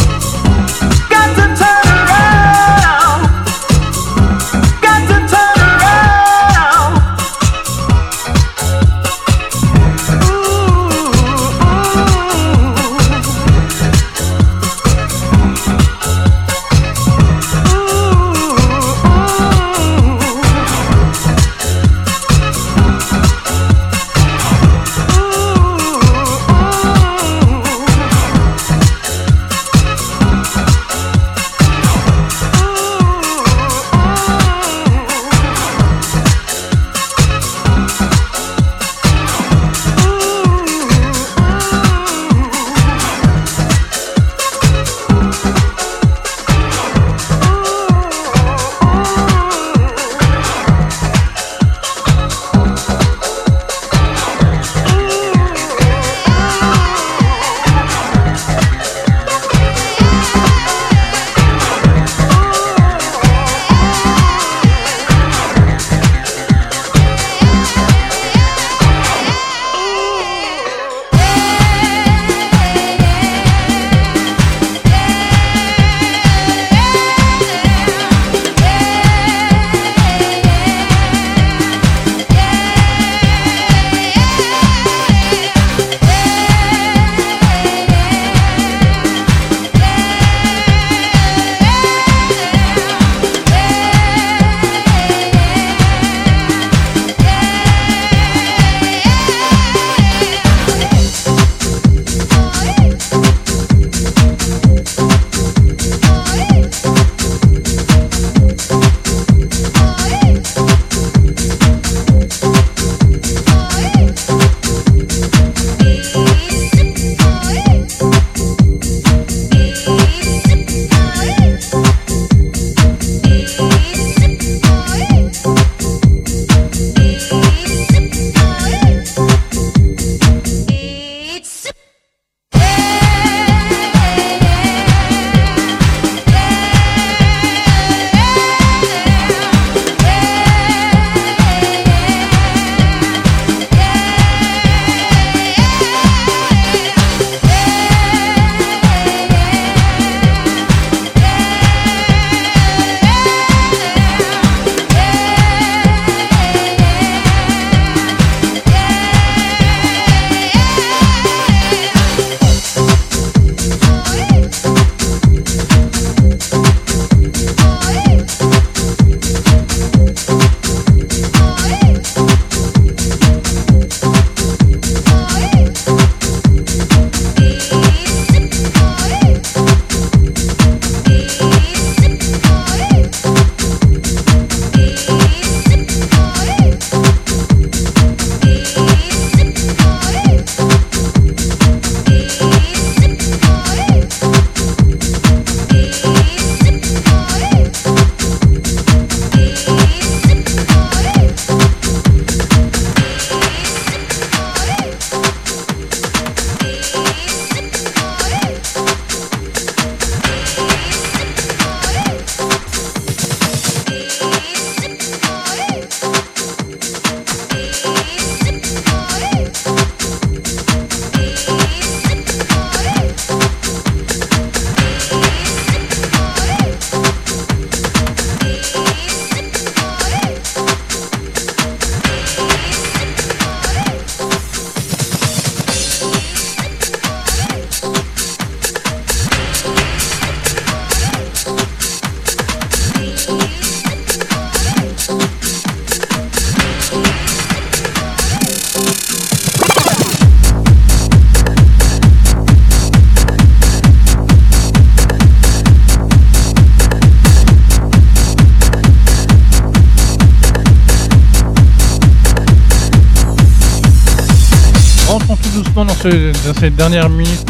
doucement dans, ce, dans cette dernière minute.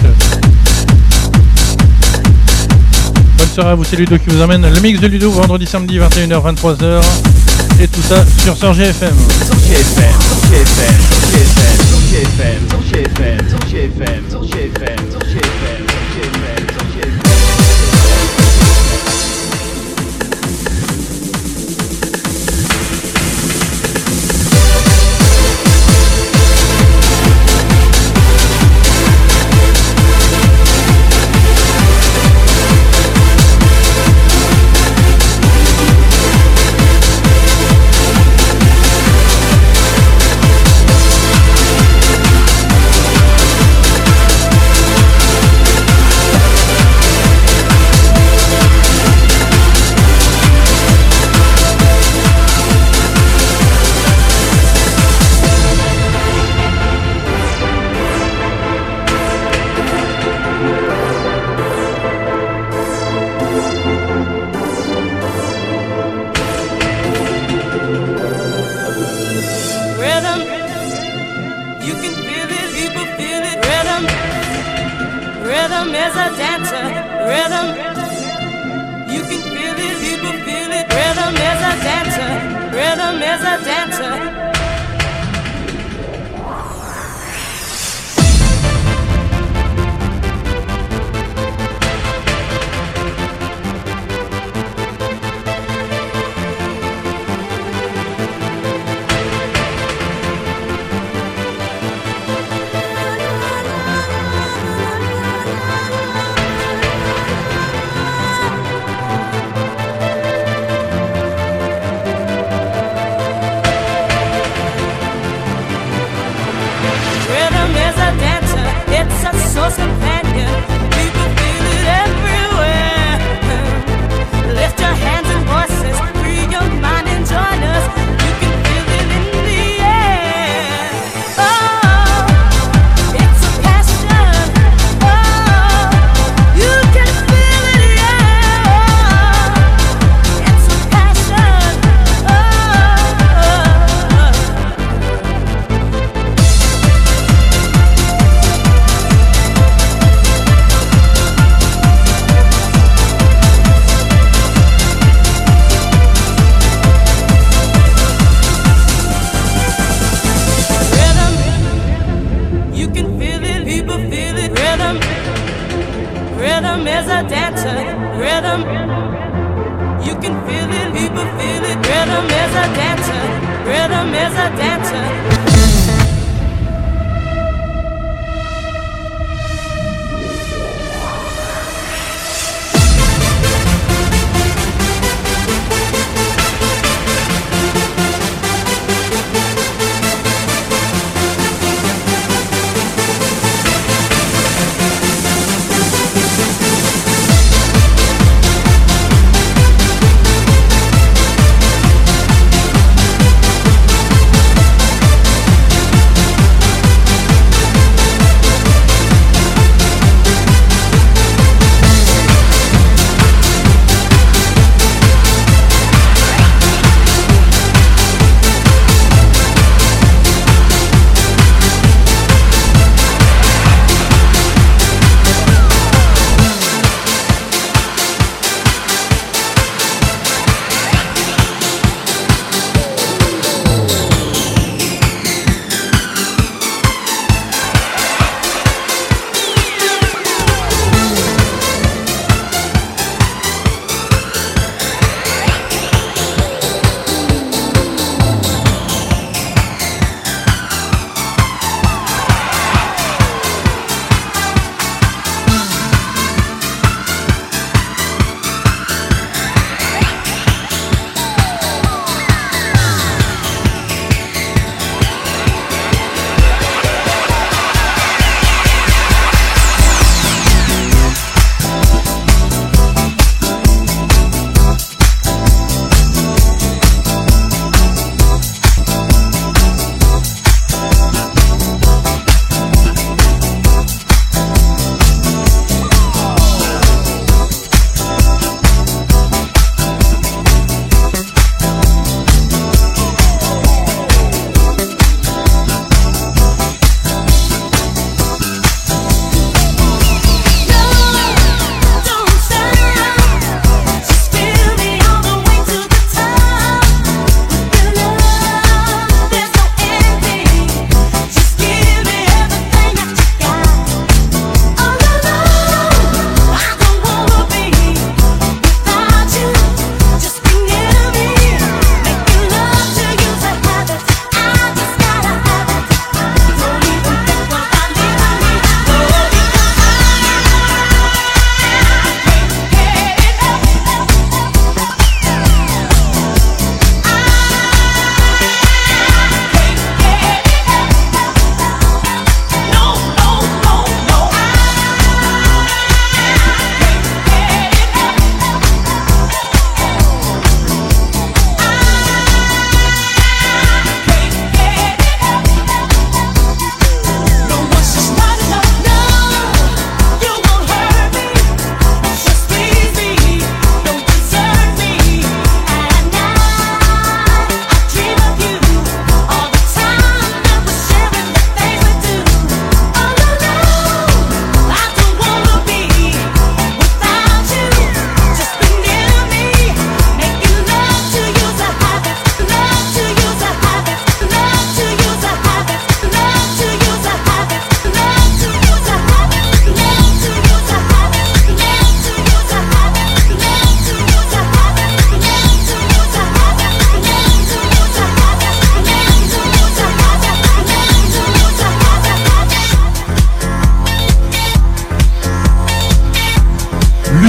Bonne soirée à vous, c'est Ludo qui vous emmène le mix de Ludo vendredi, samedi, vingt et une heures, vingt-trois heures. Et tout ça sur Sorgé F M. Sorgé F M, Sorgé F M, Sorgé F M, Sorgé F M, Sorgé F M, Sorgé F M, Sorgé F M, Sorgé F M, Sorgé F M, Sorgé F M.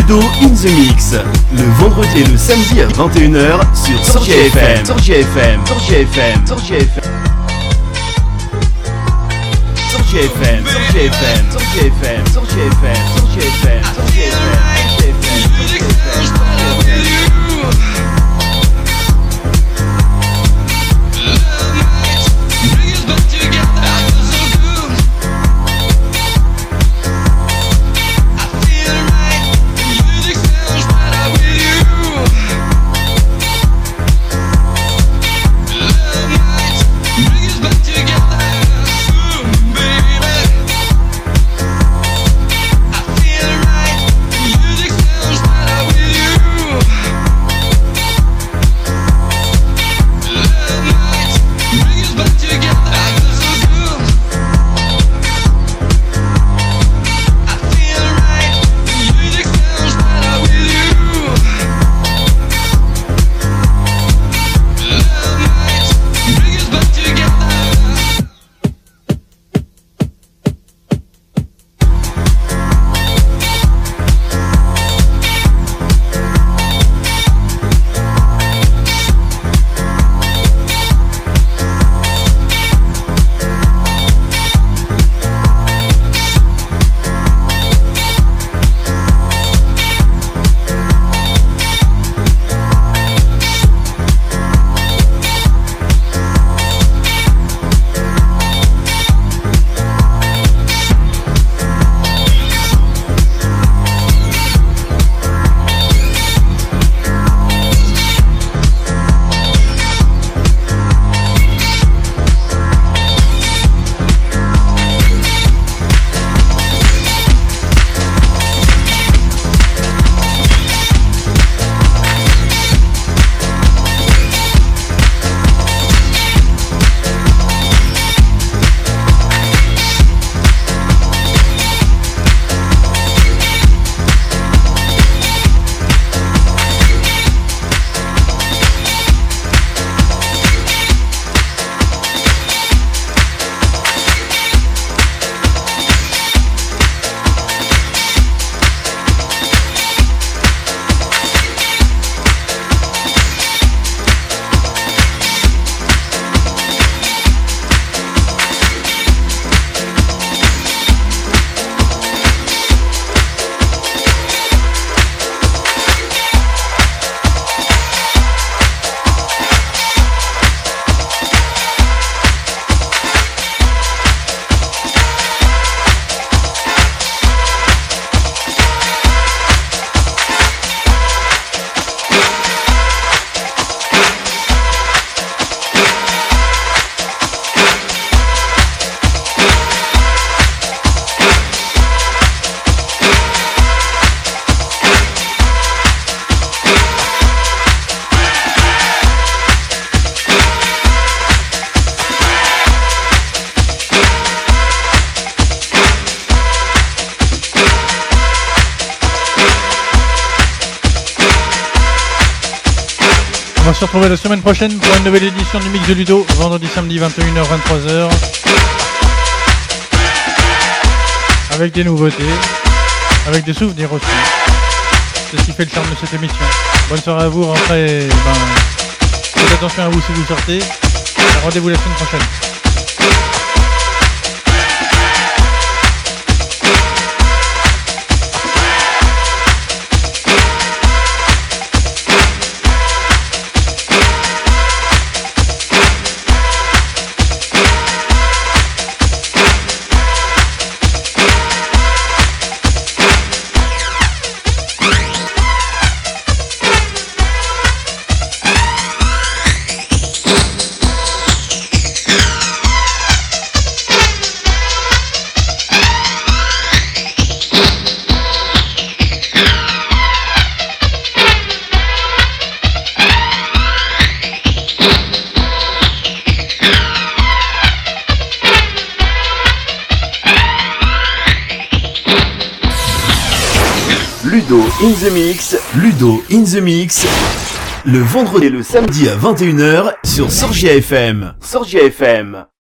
Ludo in the Mix, le vendredi et le samedi à vingt et une heures sur Sorgia F M. Sorgia F M. Sorgia F M. Sorgia F M. Sorgia F M. Sorgia F M. Sorgia F M. Sorgia F M. Sorgia F M. Sorgia F On va se retrouver la semaine prochaine pour une nouvelle édition du Mix de Ludo, vendredi, samedi, vingt et une heures, vingt-trois heures. Avec des nouveautés, avec des souvenirs aussi. C'est ce qui fait le charme de cette émission. Bonne soirée à vous, rentrez, ben, faites attention à vous si vous sortez. Rendez-vous la semaine prochaine. Ludo in the Mix, Ludo in the Mix, le vendredi et le samedi à vingt et une heures sur Sorgia F M. Sorgia F M.